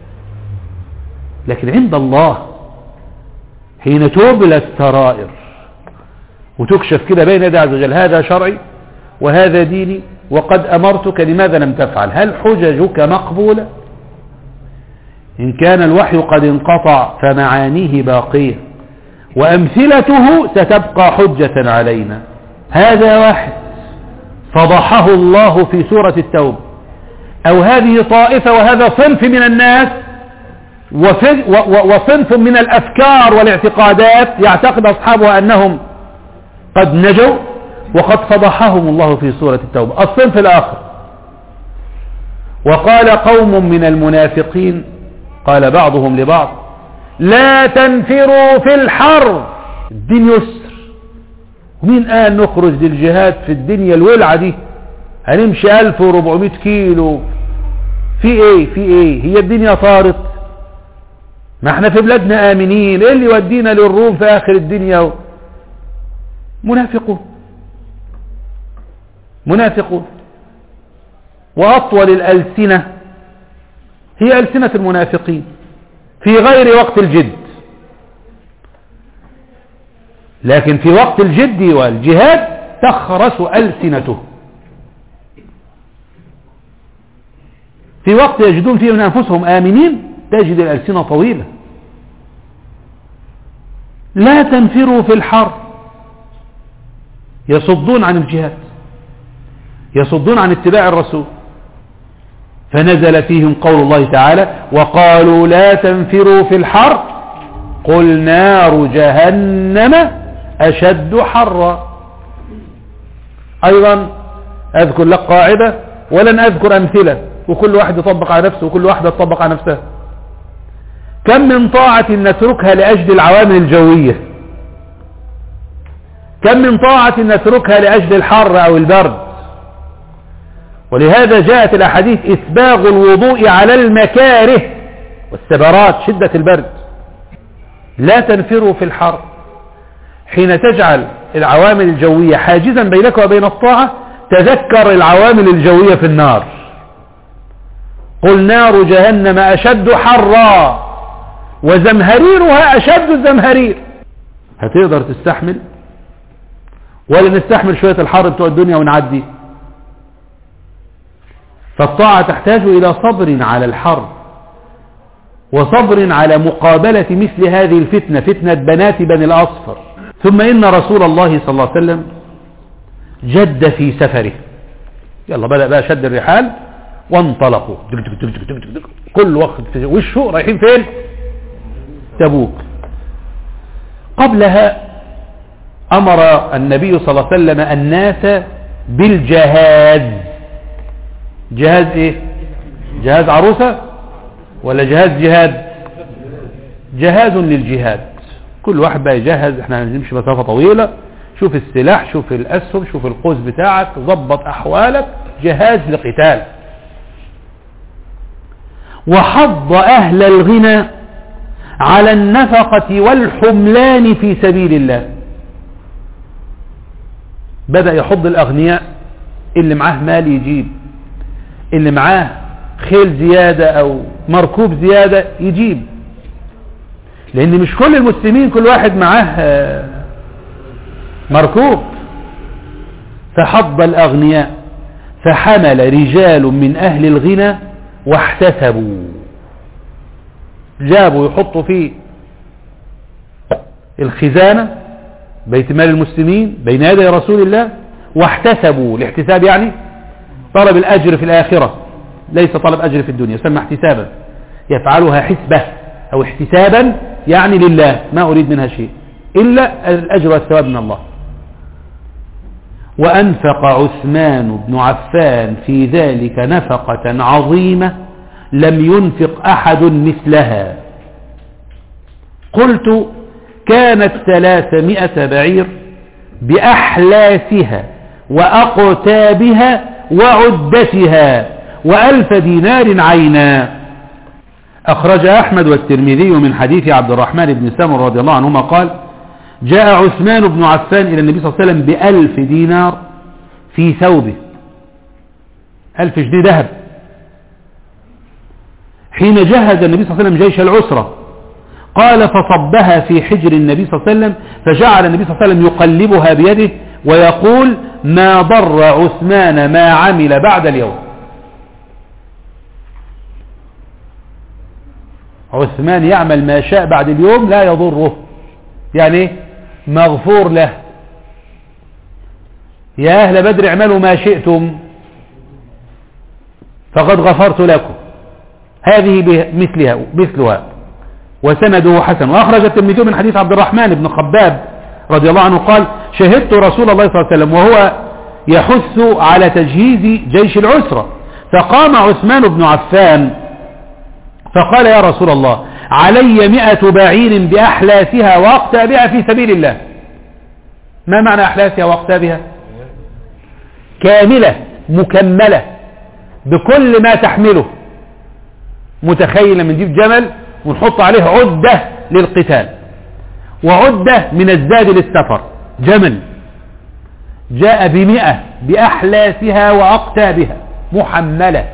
لكن عند الله حين تبلى السرائر وتكشف كده بين يدي عز وجل، هذا شرعي وهذا ديني وقد أمرتك لماذا لم تفعل، هل حججك مقبولة؟ إن كان الوحي قد انقطع فمعانيه باقية وأمثلته ستبقى حجة علينا. هذا واحد فضحه الله في سورة التوبة، أو هذه طائفة وهذا صنف من الناس وصنف من الأفكار والاعتقادات يعتقد أصحابها أنهم قد نجوا، وقد فضحهم الله في سورة التوبة. الصنف الآخر، وقال قوم من المنافقين قال بعضهم لبعض لا تنفروا في الحر، الدين يسر، ومين قال نخرج للجهاد في الدنيا الولعة دي، هنمشي ألف واربعمائة كيلو في ايه في ايه، هي الدنيا طارت، ما احنا في بلادنا آمنين، ايه اللي يودينا للروم في آخر الدنيا؟ منافقون منافقون وأطول الألسنة هي ألسنة المنافقين في غير وقت الجد، لكن في وقت الجد والجهاد تخرس ألسنته. في وقت يجدون فيه من أنفسهم آمنين تجد الألسنة طويلة. لا تنفروا في الحر، يصدون عن الجهاد، يصدون عن اتباع الرسول. فنزل فيهم قول الله تعالى وقالوا لا تنفروا في الحر قل نار جهنم أشد حرا. أيضا أذكر لك قاعدة ولن أذكر أمثلة، وكل واحد يطبق على نفسه وكل واحدة تطبق على نفسها. كم من طاعة نتركها لأجل العوامل الجوية، كم من طاعة نتركها لأجل الحر أو البرد. ولهذا جاءت الأحاديث إسباغ الوضوء على المكاره والسبرات شدة البرد. لا تنفروا في الحر. حين تجعل العوامل الجوية حاجزا بينك وبين الطاعة تذكر العوامل الجوية في النار. قل نار جهنم أشد حرا وزمهريرها أشد الزمهرير. هتقدر تستحمل ولا نستحمل شوية الحر بتوع الدنيا ونعدي؟ فالطاعة تحتاج إلى صبر على الحر وصبر على مقابلة مثل هذه الفتنة، فتنة بنات بني الأصفر. ثم إن رسول الله صلى الله عليه وسلم جد في سفره، يلا بدأ بقى شد الرحال وانطلقوا دك دك دك دك دك دك. كل وقت في وشه رايحين فين؟ تبوك. قبلها أمر النبي صلى الله عليه وسلم الناس بالجهاز. جهاز ايه؟ جهاز عروسة ولا جهاز جهاد؟ جهاز للجهاد. كل واحد بقى يجهز، احنا هنمشي مسافة طويلة، شوف السلاح، شوف الأسهم، شوف القوس بتاعك، ضبط أحوالك، جهاز لقتال. وحض أهل الغنى على النفقة والحملان في سبيل الله. بدأ يحض الأغنياء، اللي معاه مال يجيب، اللي معاه خيل زيادة أو مركوب زيادة يجيب، لأن مش كل المسلمين كل واحد معاه مركوب. فحض الأغنياء فحمل رجال من أهل الغنى واحتسبوا، جابوا يحطوا فيه الخزانة بيت مال المسلمين بين يدي رسول الله، واحتسبوا. الاحتساب يعني طلب الأجر في الآخرة، ليس طلب أجر في الدنيا، يسمى احتسابا، يفعلها حسبة أو احتسابا، يعني لله، ما أريد منها شيء إلا الأجر والثواب من الله. وأنفق عثمان بن عفان في ذلك نفقة عظيمة لم ينفق أحد مثلها. قلت: كانت ثلاثمائة بعير بأحلاسها وأقتابها وعدتها وألف دينار عينا. أخرج أحمد والترمذي من حديث عبد الرحمن بن سمر رضي الله عنهما قال: جاء عثمان بن عفان إلى النبي صلى الله عليه وسلم بألف دينار في ثوبه، ألف جنيه ذهب، حين جهز النبي صلى الله عليه وسلم جيش العسرة. قال: فصبها في حجر النبي صلى الله عليه وسلم، فجعل النبي صلى الله عليه وسلم يقلبها بيده ويقول: ما ضر عثمان ما عمل بعد اليوم. عثمان يعمل ما شاء بعد اليوم لا يضره، يعني مغفور له. يا أهل بدر اعملوا ما شئتم فقد غفرت لكم. هذه مثلها مثلها وسنده حسن. وأخرج الترمذي من حديث عبد الرحمن بن خباب رضي الله عنه قال: شهدت رسول الله صلى الله عليه وسلم وهو يحث على تجهيز جيش العسرة، فقام عثمان بن عفان فقال: يا رسول الله، علي مئة بعير بأحلاسها وأقتابها في سبيل الله. ما معنى أحلاسها وأقتابها؟ كاملة مكملة بكل ما تحمله. متخيلة من جيب جمل ونحط عليه عدة للقتال وعدة من الزاد للسفر. جمل جاء بمئة بأحلاسها وأقتابها محملة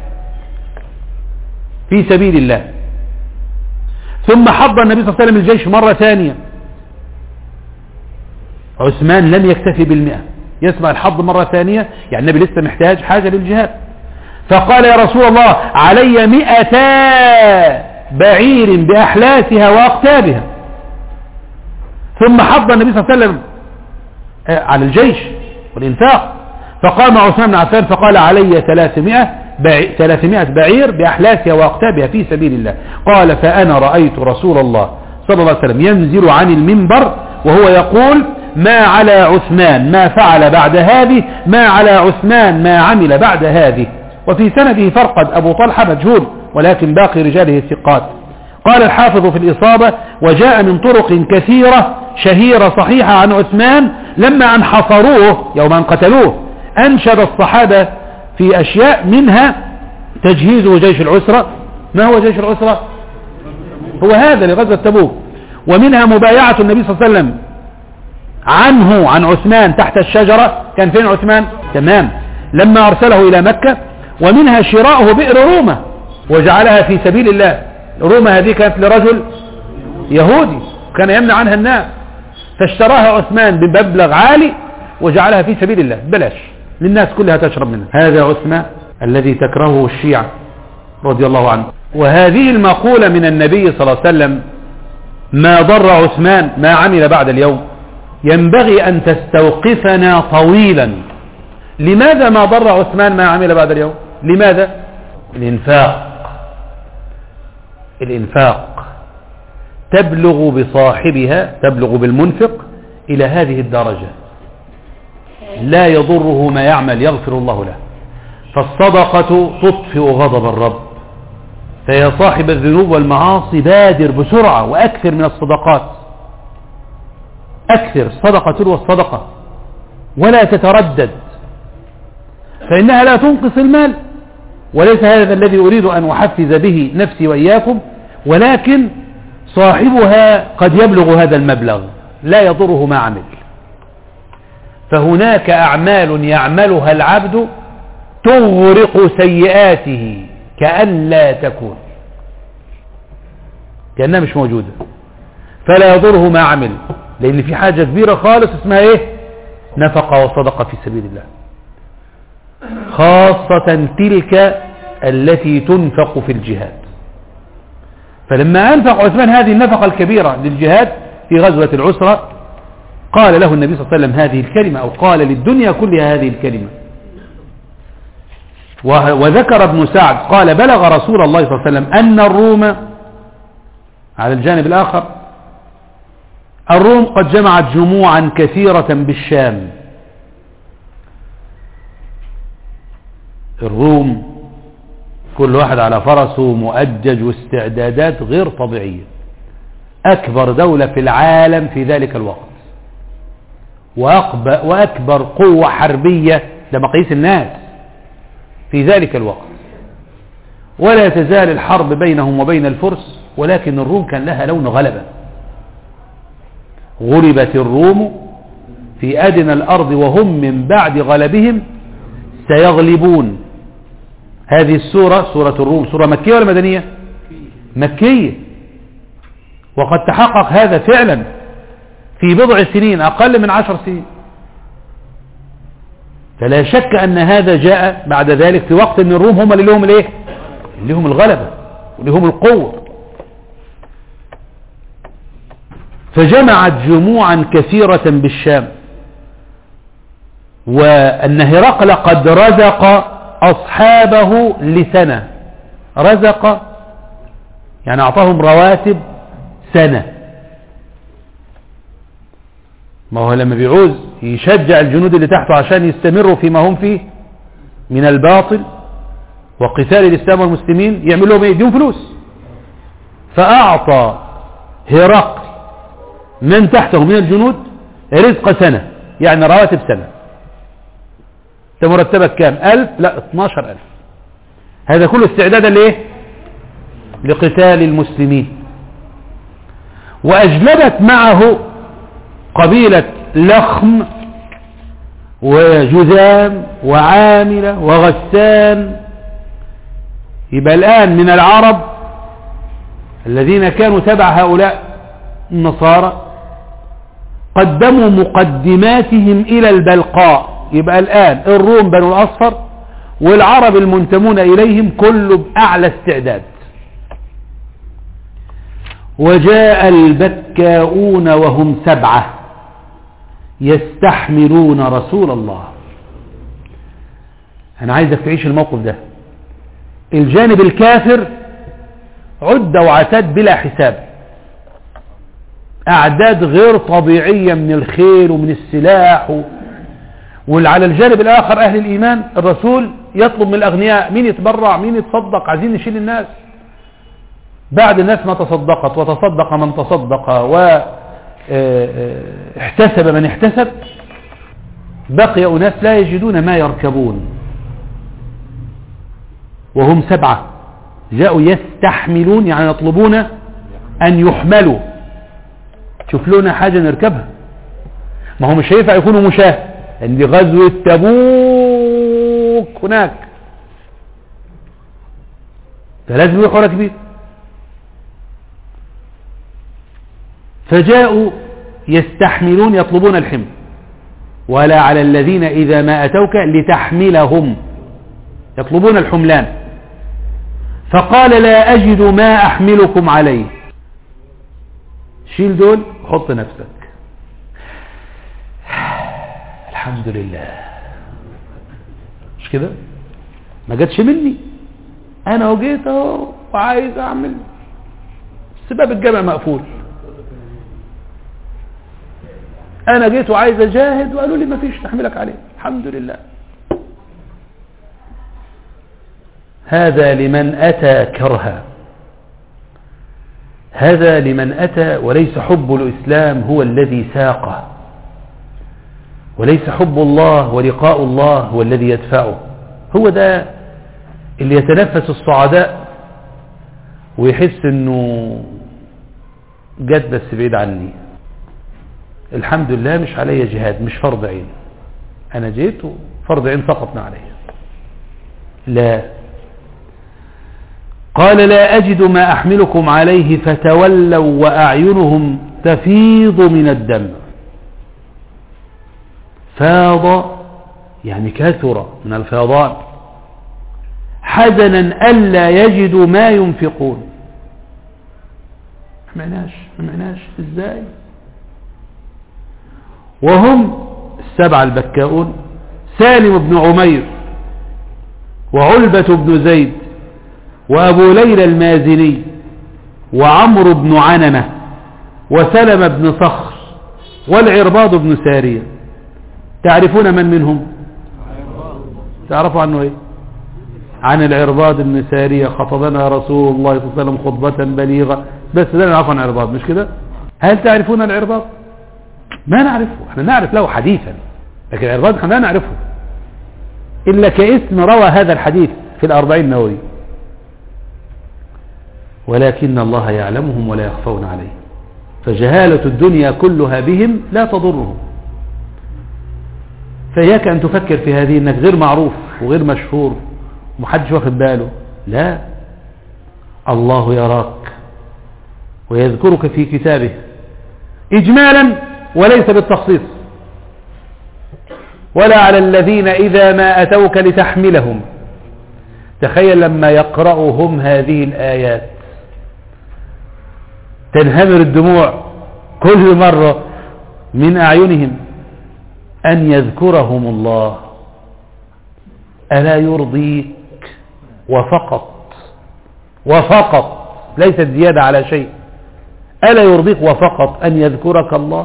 في سبيل الله. ثم حض النبي صلى الله عليه وسلم الجيش مرة ثانية. عثمان لم يكتفي بالمئة، يسمع الحض مرة ثانية، يعني النبي لسه محتاج حاجة للجهاد. فقال: يا رسول الله، علي مئتا بعير بأحلاسها وأقتابها. ثم حض النبي صلى الله عليه وسلم على الجيش والإنفاق، فقام عثمان بن عفان فقال: علي ثلاثمائة ثلاثمائة بعير بأحلاسها وأقتابها في سبيل الله. قال: فأنا رأيت رسول الله صلى الله عليه وسلم ينزل عن المنبر وهو يقول: ما على عثمان ما فعل بعد هذه، ما على عثمان ما عمل بعد هذه. وفي سنده فرقد أبو طلحة مجهول، ولكن باقي رجاله الثقات. قال الحافظ في الإصابة: وجاء من طرق كثيرة شهيرة صحيحة عن عثمان لما أن حصروه يوم أن قتلوه أنشد الصحابة في أشياء، منها تجهيزه جيش العسرة. ما هو جيش العسرة؟ هو هذا لغزوة تبوك. ومنها مبايعة النبي صلى الله عليه وسلم عنه عن عثمان تحت الشجرة. كان فين عثمان؟ تمام، لما أرسله إلى مكة. ومنها شراؤه بئر رومة وجعلها في سبيل الله. رومة هذه كانت لرجل يهودي كان يمنع عنها الناس، فاشتراها عثمان بمبلغ عالي وجعلها في سبيل الله بلاش للناس كلها تشرب منها. هذا عثمان الذي تكرهه الشيعة رضي الله عنه. وهذه المقولة من النبي صلى الله عليه وسلم: ما ضر عثمان ما عمل بعد اليوم، ينبغي أن تستوقفنا طويلا. لماذا ما ضر عثمان ما عمل بعد اليوم؟ لماذا؟ الإنفاق. الإنفاق تبلغ بصاحبها، تبلغ بالمنفق إلى هذه الدرجة، لا يضره ما يعمل، يغفر الله له. فالصدقة تطفئ غضب الرب. فيا صاحب الذنوب والمعاصي بادر بسرعة وأكثر من الصدقات. أكثر الصدقة تلو الصدقة ولا تتردد، فإنها لا تنقص المال. وليس هذا الذي أريد أن أحفز به نفسي وإياكم، ولكن صاحبها قد يبلغ هذا المبلغ لا يضره ما عمل. فهناك أعمال يعملها العبد تغرق سيئاته كأن لا تكون، كأنها مش موجودة، فلا يضره ما عمل، لأن في حاجة كبيرة خالص اسمها ايه؟ نفقة وصدقة في سبيل الله، خاصة تلك التي تنفق في الجهاد. فلما أنفق عثمان هذه النفقة الكبيرة للجهاد في غزوة العسرة، قال له النبي صلى الله عليه وسلم هذه الكلمة، أو قال للدنيا كلها هذه الكلمة: وذكر ابن سعد قال بلغ رسول الله صلى الله عليه وسلم أن الروم على الجانب الآخر الروم قد جمعت جموعا كثيرة بالشام. الروم كل واحد على فرسه مؤجج واستعدادات غير طبيعية، أكبر دولة في العالم في ذلك الوقت وأكبر قوة حربية لمقاييس الناس في ذلك الوقت، ولا تزال الحرب بينهم وبين الفرس، ولكن الروم كان لها لون غلبة. غلبت الروم في أدنى الأرض وهم من بعد غلبهم سيغلبون. هذه السورة سورة الروم سورة مكية ولا مدنية؟ مكية، وقد تحقق هذا فعلا في بضع سنين، أقل من عشر سنين. فلا شك أن هذا جاء بعد ذلك في وقت أن الروم هم اللي لهم الايه؟ اللي هم الغلبة واللي هم القوة. فجمعت جموعا كثيرة بالشام، وأن هرقل قد رزق أصحابه لسنة. رزق يعني أعطاهم رواتب سنة. ما هو لما بيعوز يشجع الجنود اللي تحته عشان يستمروا فيما هم فيه من الباطل وقتال الإسلام والمسلمين، يعمل لهم ايه؟ يديهم فلوس. فأعطى هرقل من تحته من الجنود رزق سنة، يعني رواتب سنة. انت مرتبك كام؟ ألف؟ لا، اثناشر ألف. هذا كله استعدادا ليه؟ لقتال المسلمين. وأجلبت معه قبيلة لخم وجذام وعاملة وغسان. يبقى الآن من العرب الذين كانوا تبع هؤلاء النصارى قدموا مقدماتهم إلى البلقاء. يبقى الآن الروم بنو الأصفر والعرب المنتمون إليهم كله بأعلى استعداد. وجاء البكاؤون وهم سبعة يستحملون رسول الله. أنا عايزك تعيش الموقف ده. الجانب الكافر عد وعتاد بلا حساب، أعداد غير طبيعية من الخيل ومن السلاح و... وعلى الجانب الآخر أهل الإيمان الرسول يطلب من الأغنياء مين يتبرع مين يتصدق، عايزين نشيل الناس. بعد الناس ما تصدقت وتصدق من تصدق واحتسب من احتسب، بقي أناس لا يجدون ما يركبون وهم سبعة جاءوا يستحملون، يعني يطلبون أن يحملوا. شوف لنا حاجة نركبها. ما هو مش هينفع يكونوا مشاه، عند غزوة تبوك هناك فلازم يروحوا راكبين. فجاءوا يستحملون يطلبون الحمل. ولا على الذين إذا ما أتوك لتحملهم، يطلبون الحملان. فقال لا أجد ما أحملكم عليه. شيل دول حط نفسك. الحمد لله. مش كده؟ ما جاتش مني، انا وجيت اهو وعايز اعمل، سباب الجامع مقفول. انا جيت وعايز اجاهد وقالوا لي ما فيش تحملك عليه. الحمد لله. هذا لمن اتى كرها، هذا لمن اتى وليس حب الاسلام هو الذي ساقه، وليس حب الله ولقاء الله هو الذي يدفعه. هو ده اللي يتنفس الصعداء ويحس انه جت بس بعيد عني. الحمد لله مش علي جهاد، مش فرض عين، انا جيت فرض عين فقط ما علي. لا، قال لا اجد ما احملكم عليه فتولوا واعينهم تفيض من الدم. فاض يعني كثر من الفيضان، حزنا ألا يجدوا ما ينفقون. ما معناش ما معناش ازاي؟ وهم السبعة البكاؤون: سالم بن عمير وعلبة بن زيد وأبو ليلى المازني وعمرو بن عنمة وسلم بن صخر والعرباض بن سارية. تعرفون من منهم؟ تعرفوا عنه ايه؟ عن العرباض بن سارية خطبنا رسول الله صلى الله عليه وسلم خطبة بليغة، بس لا نعرف عن العرباض، مش كده؟ هل تعرفون العرباض؟ ما نعرفه، احنا نعرف له حديثا، لكن العرباض احنا لا نعرفه إلا كاسم روى هذا الحديث في الأربعين النووي، ولكن الله يعلمهم ولا يخفون عليه، فجهالة الدنيا كلها بهم لا تضرهم. فإياك أن تفكر في هذه أنك غير معروف وغير مشهور ومحدش واخد باله، لا، الله يراك ويذكرك في كتابه إجمالا وليس بالتخصيص. ولا على الذين إذا ما أتوك لتحملهم، تخيل لما يقرأوا هم هذه الآيات تنهمر الدموع كل مرة من أعينهم أن يذكرهم الله. ألا يرضيك وفقط وفقط، ليست زيادة على شيء، ألا يرضيك وفقط أن يذكرك الله؟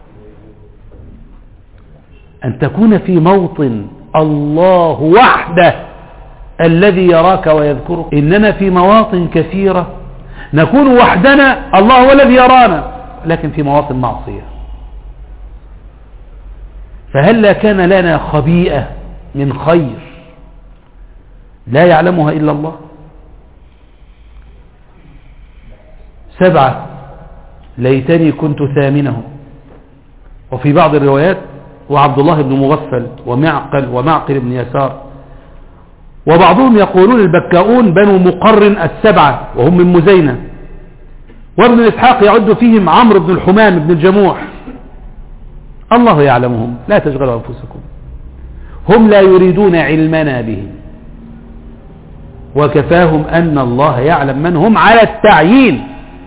أن تكون في موطن الله وحده الذي يراك ويذكرك. إننا في مواطن كثيرة نكون وحدنا، الله هو الذي يرانا، لكن في مواطن معصية. فهل كان لنا خبيئة من خير لا يعلمها إلا الله؟ سبعة ليتني كنت ثامنهم. وفي بعض الروايات وعبد الله بن مغفل ومعقل ومعقل بن يسار. وبعضهم يقولون البكاؤون بنو مقرن السبعة وهم من مزينة. وابن إسحاق يعد فيهم عمرو بن الحمام بن الجموح. الله يعلمهم، لا تشغلوا أنفسكم، هم لا يريدون علمنا بهم، وكفاهم أن الله يعلم من هم على التعيين.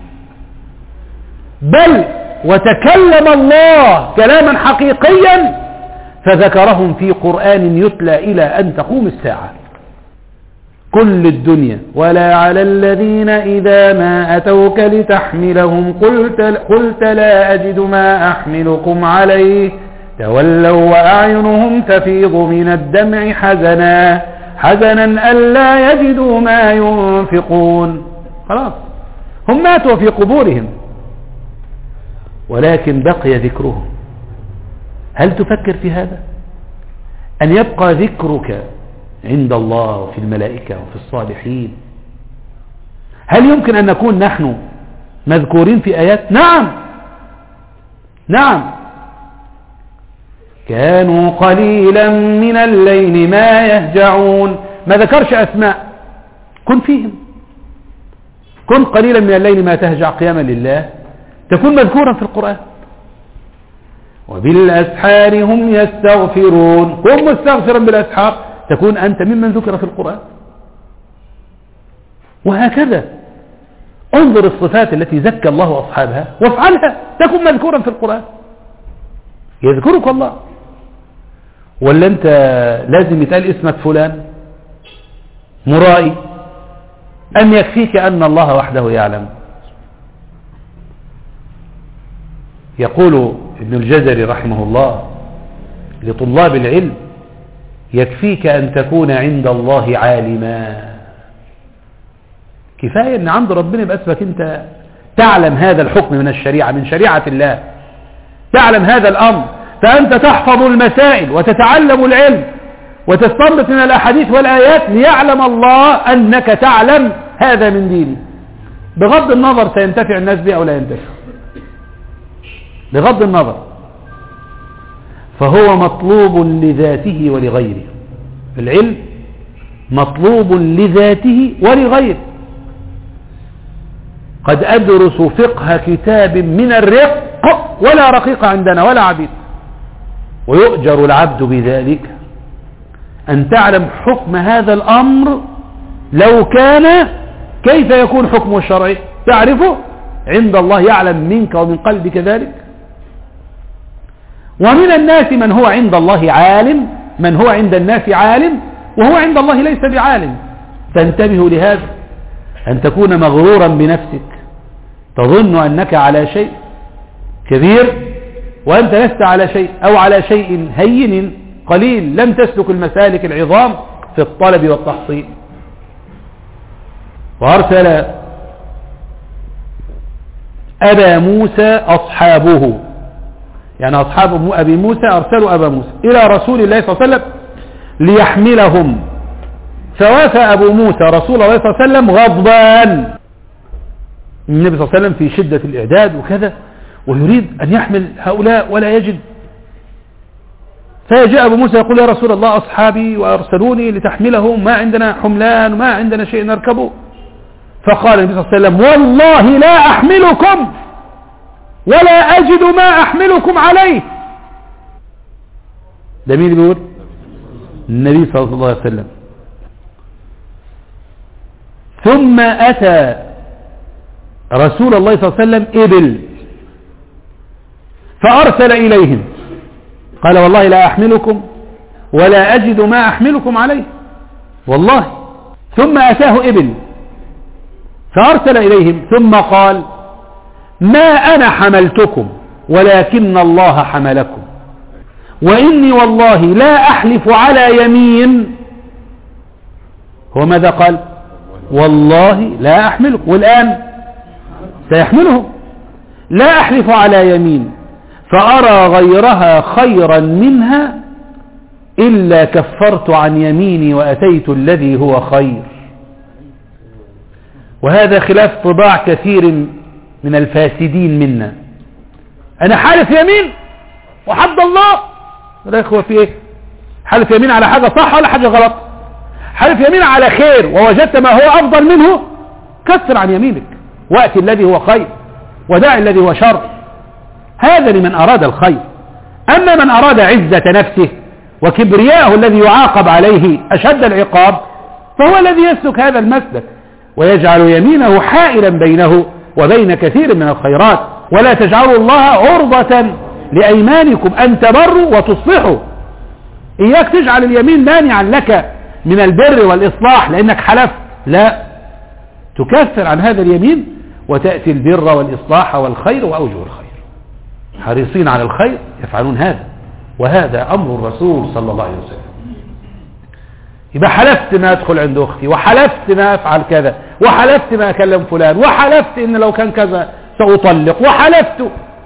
بل وتكلم الله كلاما حقيقيا فذكرهم في قرآن يتلى إلى أن تقوم الساعة. كل الدنيا ولا على الذين إذا ما أتوك لتحملهم قلت, قلت لا أجد ما أحملكم عليه تولوا وأعينهم تفيض من الدمع حزنا حزنا ألا يجدوا ما ينفقون. خلاص هم ماتوا في قبورهم، ولكن بقي ذكرهم. هل تفكر في هذا؟ أن يبقى ذكرك عند الله وفي الملائكة وفي الصالحين. هل يمكن أن نكون نحن مذكورين في آيات؟ نعم نعم. كانوا قليلا من الليل ما يهجعون. ما ذكرش أسماء، كن فيهم، كن قليلا من الليل ما تهجع قياما لله، تكون مذكورا في القرآن. وبالأسحار هم يستغفرون، كن مستغفرا بالأسحار، تكون أنت ممن ذكر في القرآن. وهكذا انظر الصفات التي زكى الله أصحابها وافعلها، تكون مذكورا في القرآن، يذكرك الله. ولا أنت لازم يتقال اسمك فلان مرائي؟ أم يكفيك أن الله وحده يعلم؟ يقول ابن الجزري رحمه الله لطلاب العلم: يكفيك أن تكون عند الله عالما. كفاية أن عند ربنا يبقى اسمك أنت تعلم هذا الحكم من الشريعة، من شريعة الله، تعلم هذا الأمر، فأنت تحفظ المسائل وتتعلم العلم وتستنبط من الأحاديث والآيات ليعلم الله أنك تعلم هذا من دينه، بغض النظر سينتفع الناس به أو لا ينتفع، بغض النظر. فهو مطلوب لذاته ولغيره. العلم مطلوب لذاته ولغيره. قد أدرس فقه كتاب من الرق ولا رقيق عندنا ولا عبيد، ويؤجر العبد بذلك أن تعلم حكم هذا الأمر. لو كان كيف يكون حكمه الشرعي تعرفه؟ عند الله يعلم منك ومن قلبك ذلك. ومن الناس من هو عند الله عالم، من هو عند الناس عالم، وهو عند الله ليس بعالم. فانتبهوا لهذا، أن تكون مغرورا بنفسك تظن أنك على شيء كبير وأنت لست على شيء، أو على شيء هين قليل، لم تسلك المسالك العظام في الطلب والتحصيل. وأرسل أبا موسى أصحابه، يعني أصحاب أبي موسى أرسلوا أبا موسى إلى رسول الله صلى الله عليه وسلم ليحملهم، فوافى أبو موسى رسول الله صلى الله عليه وسلم غضبان. النبي صلى الله عليه وسلم في شدة الإعداد وكذا، ويريد أن يحمل هؤلاء ولا يجد. فجاء أبو موسى يقول: يا رسول الله أصحابي وأرسلوني لتحملهم، ما عندنا حملان وما عندنا شيء نركبه. فقال النبي صلى الله عليه وسلم: والله لا أحملكم ولا أجد ما أحملكم عليه. ده مين بيقول؟ النبي صلى الله عليه وسلم. ثم أتى رسول الله صلى الله عليه وسلم إبل فأرسل إليهم، قال: والله لا أحملكم ولا أجد ما أحملكم عليه والله. ثم أتاه إبل فأرسل إليهم ثم قال: ما أنا حملتكم ولكن الله حملكم، وإني والله لا أحلف على يمين. هو ماذا قال؟ والله لا أحملكم، والآن سيحمله. لا أحلف على يمين فأرى غيرها خيرا منها إلا كفرت عن يميني وأتيت الذي هو خير. وهذا خلاف طباع كثير من الفاسدين منا. أنا حالف يمين وحد الله، لا يخوى في إيه؟ حالف يمين على حاجة صح ولا حاجة غلط؟ حالف يمين على خير ووجدت ما هو أفضل منه، كسر عن يمينك وأتي الذي هو خير ودع الذي هو شر. هذا لمن أراد الخير. أما من أراد عزة نفسه وكبرياءه الذي يعاقب عليه أشد العقاب، فهو الذي يسلك هذا المسلك ويجعل يمينه حائلا بينه وبين كثير من الخيرات. ولا تجعلوا الله عرضة لأيمانكم أن تبروا وتصلحوا. إياك تجعل اليمين مانعا لك من البر والإصلاح لأنك حلفت، لا، تكفر عن هذا اليمين وتأتي البر والإصلاح والخير وأوجه الخير. حريصين على الخير يفعلون هذا، وهذا أمر الرسول صلى الله عليه وسلم. يبقى حلفت ما أدخل عند أختي، وحلفت ما أفعل كذا، وحلفت ما أكلم فلان، وحلفت إن لو كان كذا سأطلق، وحلفت.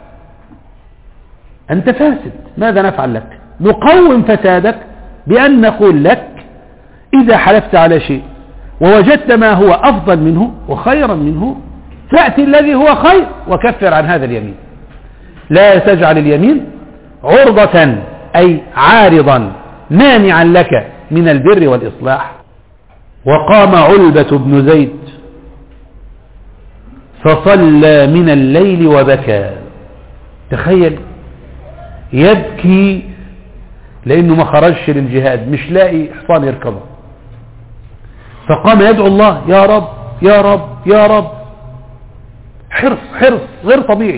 أنت فاسد، ماذا نفعل لك؟ نقوم فسادك بأن نقول لك إذا حلفت على شيء ووجدت ما هو أفضل منه وخيرا منه فأتي الذي هو خير وكفر عن هذا اليمين. لا تجعل اليمين عرضة أي عارضا مانعا لك من البر والإصلاح. وقام علبة بن زيد فصلى من الليل وبكى. تخيل، يبكي لأنه ما خرجش للجهاد، مش لاقي حصان يركبه، فقام يدعو الله: يا رب يا رب يا رب. حرص حرص غير طبيعي،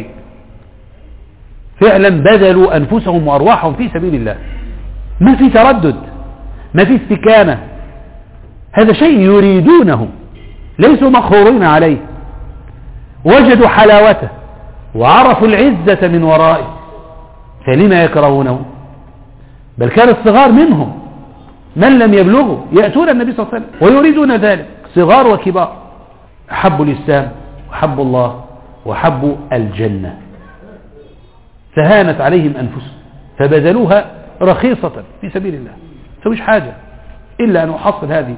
فعلا بذلوا أنفسهم وأرواحهم في سبيل الله، ما في تردد، ما في استكانة. هذا شيء يريدونه، ليسوا مقهورين عليه، وجدوا حلاوته وعرفوا العزة من ورائه، فلما يكرهونه؟ بل كان الصغار منهم من لم يبلغوا يأتون النبي صلى الله عليه وسلم ويريدون ذلك، صغار وكبار. حبوا الإسلام وحبوا الله وحبوا الجنة، فهانت عليهم أنفسهم فبذلوها رخيصة في سبيل الله، فمش حاجة إلا أن أحصل هذه.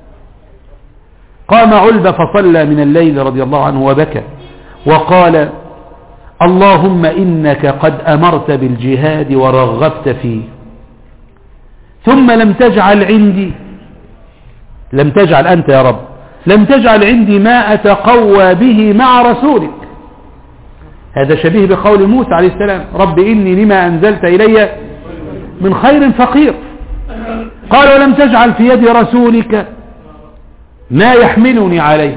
قام علبة فصلى من الليل رضي الله عنه وبكى وقال: اللهم إنك قد أمرت بالجهاد ورغبت فيه، ثم لم تجعل عندي، لم تجعل أنت يا رب، لم تجعل عندي ما أتقوى به مع رسولك. هذا شبيه بقول موسى عليه السلام: رب إني لما أنزلت إلي من خير فقير. قال: ولم تجعل في يد رسولك ما يحملني عليه،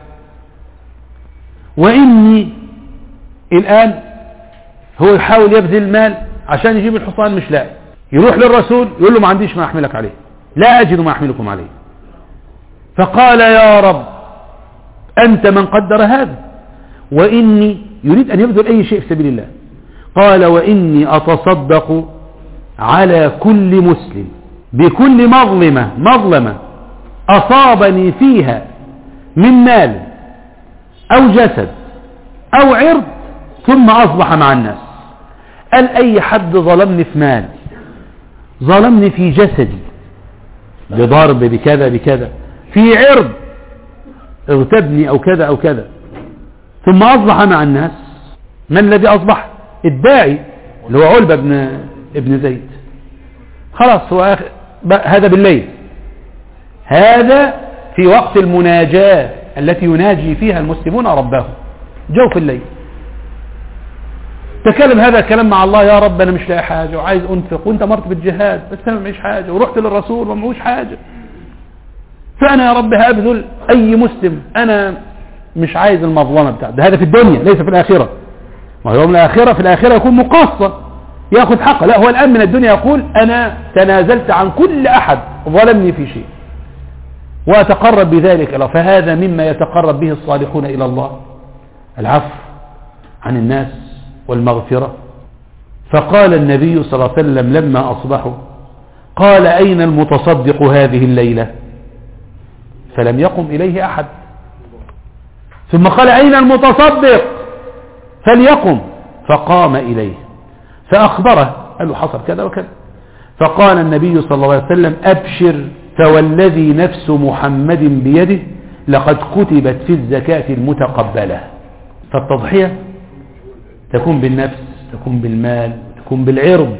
وإني الآن هو يحاول يبذل المال عشان يجيب الحصان، مش لاقي، يروح للرسول يقول له: ما عنديش ما أحملك عليه، لا أجد ما أحملكم عليه. فقال يا رب أنت من قدر هذا، وإني يريد أن يبذل أي شيء في سبيل الله. قال وإني أتصدق على كل مسلم بكل مظلمة مظلمة أصابني فيها من مال أو جسد أو عرض ثم أصبح مع الناس. قال أي حد ظلمني في مال، ظلمني في جسدي بضرب بكذا بكذا، في عرض اغتبني أو كذا أو كذا، ثم أصبح مع الناس. من الذي أصبح؟ الداعي اللي هو علبة ابن, ابن زيد. خلاص هو هذا بالليل، هذا في وقت المناجاة التي يناجي فيها المسلمون ربهم، جو في الليل تكلم هذا الكلام مع الله: يا رب أنا مش لاقي حاجة وعايز أنفق، وأنت مرت بالجهاد بس أنا معيش حاجة، ورحت للرسول ومعوش حاجة، فأنا يا رب هأبذل أي مسلم، أنا مش عايز المظلمة بتاعته. هذا في الدنيا ليس في الآخرة. ما هو يوم الآخرة في الآخرة يكون مقاصة يأخذ حقه. لا، هو الآن من الدنيا يقول أنا تنازلت عن كل أحد ظلمني في شيء وأتقرب بذلك الله. فهذا مما يتقرب به الصالحون إلى الله، العفو عن الناس والمغفرة. فقال النبي صلى الله عليه وسلم لما أصبحوا: قال أين المتصدق هذه الليلة؟ فلم يقم إليه أحد. ثم قال: أين المتصدق فليقم؟ فقام إليه فأخبره، قال له حصل كذا وكذا. فقال النبي صلى الله عليه وسلم: أبشر فوالذي نفس محمد بيده لقد كتبت في الزكاة المتقبلة. فالتضحية تكون بالنفس، تكون بالمال، تكون بالعرض،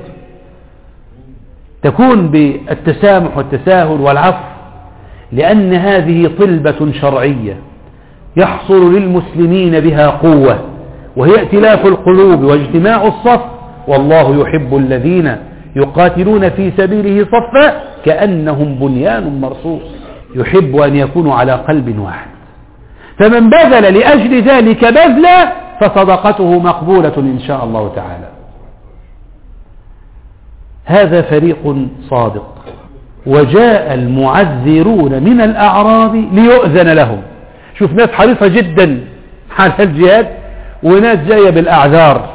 تكون بالتسامح والتساهل والعفو، لأن هذه طلبة شرعية يحصل للمسلمين بها قوة، وهي ائتلاف القلوب واجتماع الصف، والله يحب الذين يقاتلون في سبيله صفا كأنهم بنيان مرصوص، يحب أن يكونوا على قلب واحد. فمن بذل لأجل ذلك بذلا فصدقته مقبولة إن شاء الله تعالى. هذا فريق صادق. وجاء المعذرون من الأعراب ليؤذن لهم. شوف ناس حريصة جدا على الجهاد وناس جاية بالأعذار،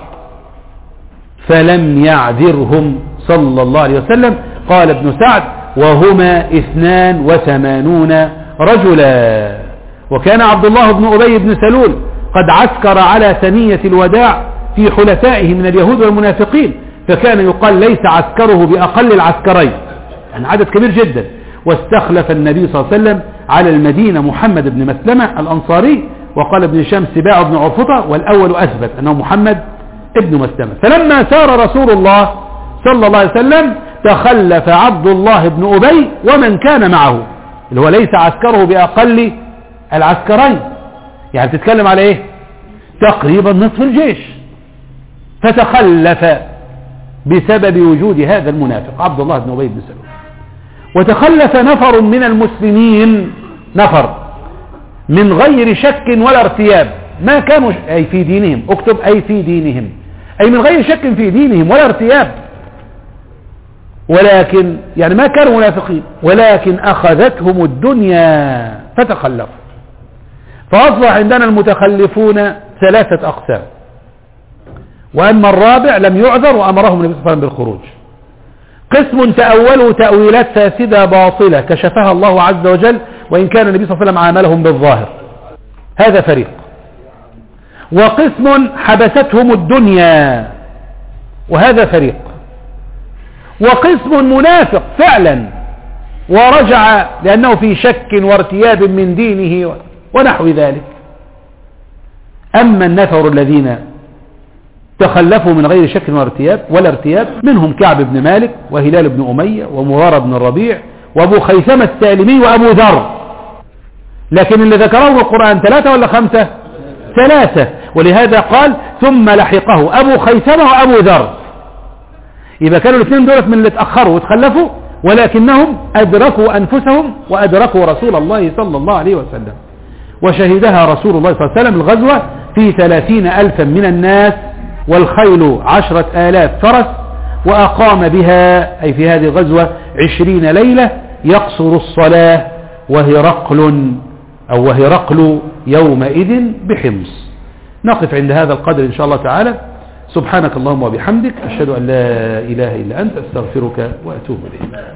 فلم يعذرهم صلى الله عليه وسلم. قال ابن سعد: وهما اثنان وثمانون رجلا. وكان عبد الله بن أبي بن سلول قد عسكر على ثنية الوداع في حلفائه من اليهود والمنافقين، فكان يقال ليس عسكره بأقل العسكرين، يعني عدد كبير جدا. واستخلف النبي صلى الله عليه وسلم على المدينة محمد بن مسلمة الأنصاري، وقال ابن هشام سباع بن عرفطة، والأول أثبت أنه محمد ابن مسلمة. فلما سار رسول الله صلى الله عليه وسلم تخلف عبد الله بن أبي ومن كان معه، اللي هو ليس عسكره بأقل العسكرين، يعني تتكلم على ايه؟ تقريبا نصف الجيش. فتخلف بسبب وجود هذا المنافق عبد الله بن أبي بن سلول. وتخلف نفر من المسلمين، نفر من غير شك ولا ارتياب، ما كانوا أي في دينهم، اكتب أي في دينهم، أي من غير شك في دينهم ولا ارتياب، ولكن يعني ما كانوا منافقين، ولكن أخذتهم الدنيا فتخلفوا. فأصبح عندنا المتخلفون ثلاثة أقسام. وأما الرابع لم يعذر وأمرهم النبي صلى الله عليه وسلم بالخروج. قسم تأولوا تأويلات فاسدة باطلة كشفها الله عز وجل، وإن كان النبي صلى الله عليه وسلم عاملهم بالظاهر، هذا فريق. وقسم حبستهم الدنيا، وهذا فريق. وقسم منافق فعلا ورجع لأنه في شك وارتياب من دينه ونحو ذلك. أما النفر الذين تخلفوا من غير شك وارتياب ولا ارتياب، منهم كعب بن مالك وهلال بن أمية ومرارة بن الربيع وأبو خيثمة السالمي وأبو ذر. لكن اللي ذكره القرآن ثلاثة ولا خمسة؟ ثلاثة. ولهذا قال ثم لحقه أبو خيثمة وأبو ذر. يبقى كانوا الاثنين دولت من اللي اتأخروا وتخلفوا، ولكنهم أدركوا أنفسهم وأدركوا رسول الله صلى الله عليه وسلم. وشهدها رسول الله صلى الله عليه وسلم الغزوة في ثلاثين ألفا من الناس، والخيل عشرة آلاف فرس، وأقام بها أي في هذه الغزوة عشرين ليلة، يقصر الصلاة وهرقل أو وهرقل يومئذ بحمص. نقف عند هذا القدر إن شاء الله تعالى. سبحانك اللهم وبحمدك، أشهد أن لا إله إلا أنت، أستغفرك وأتوب إليك.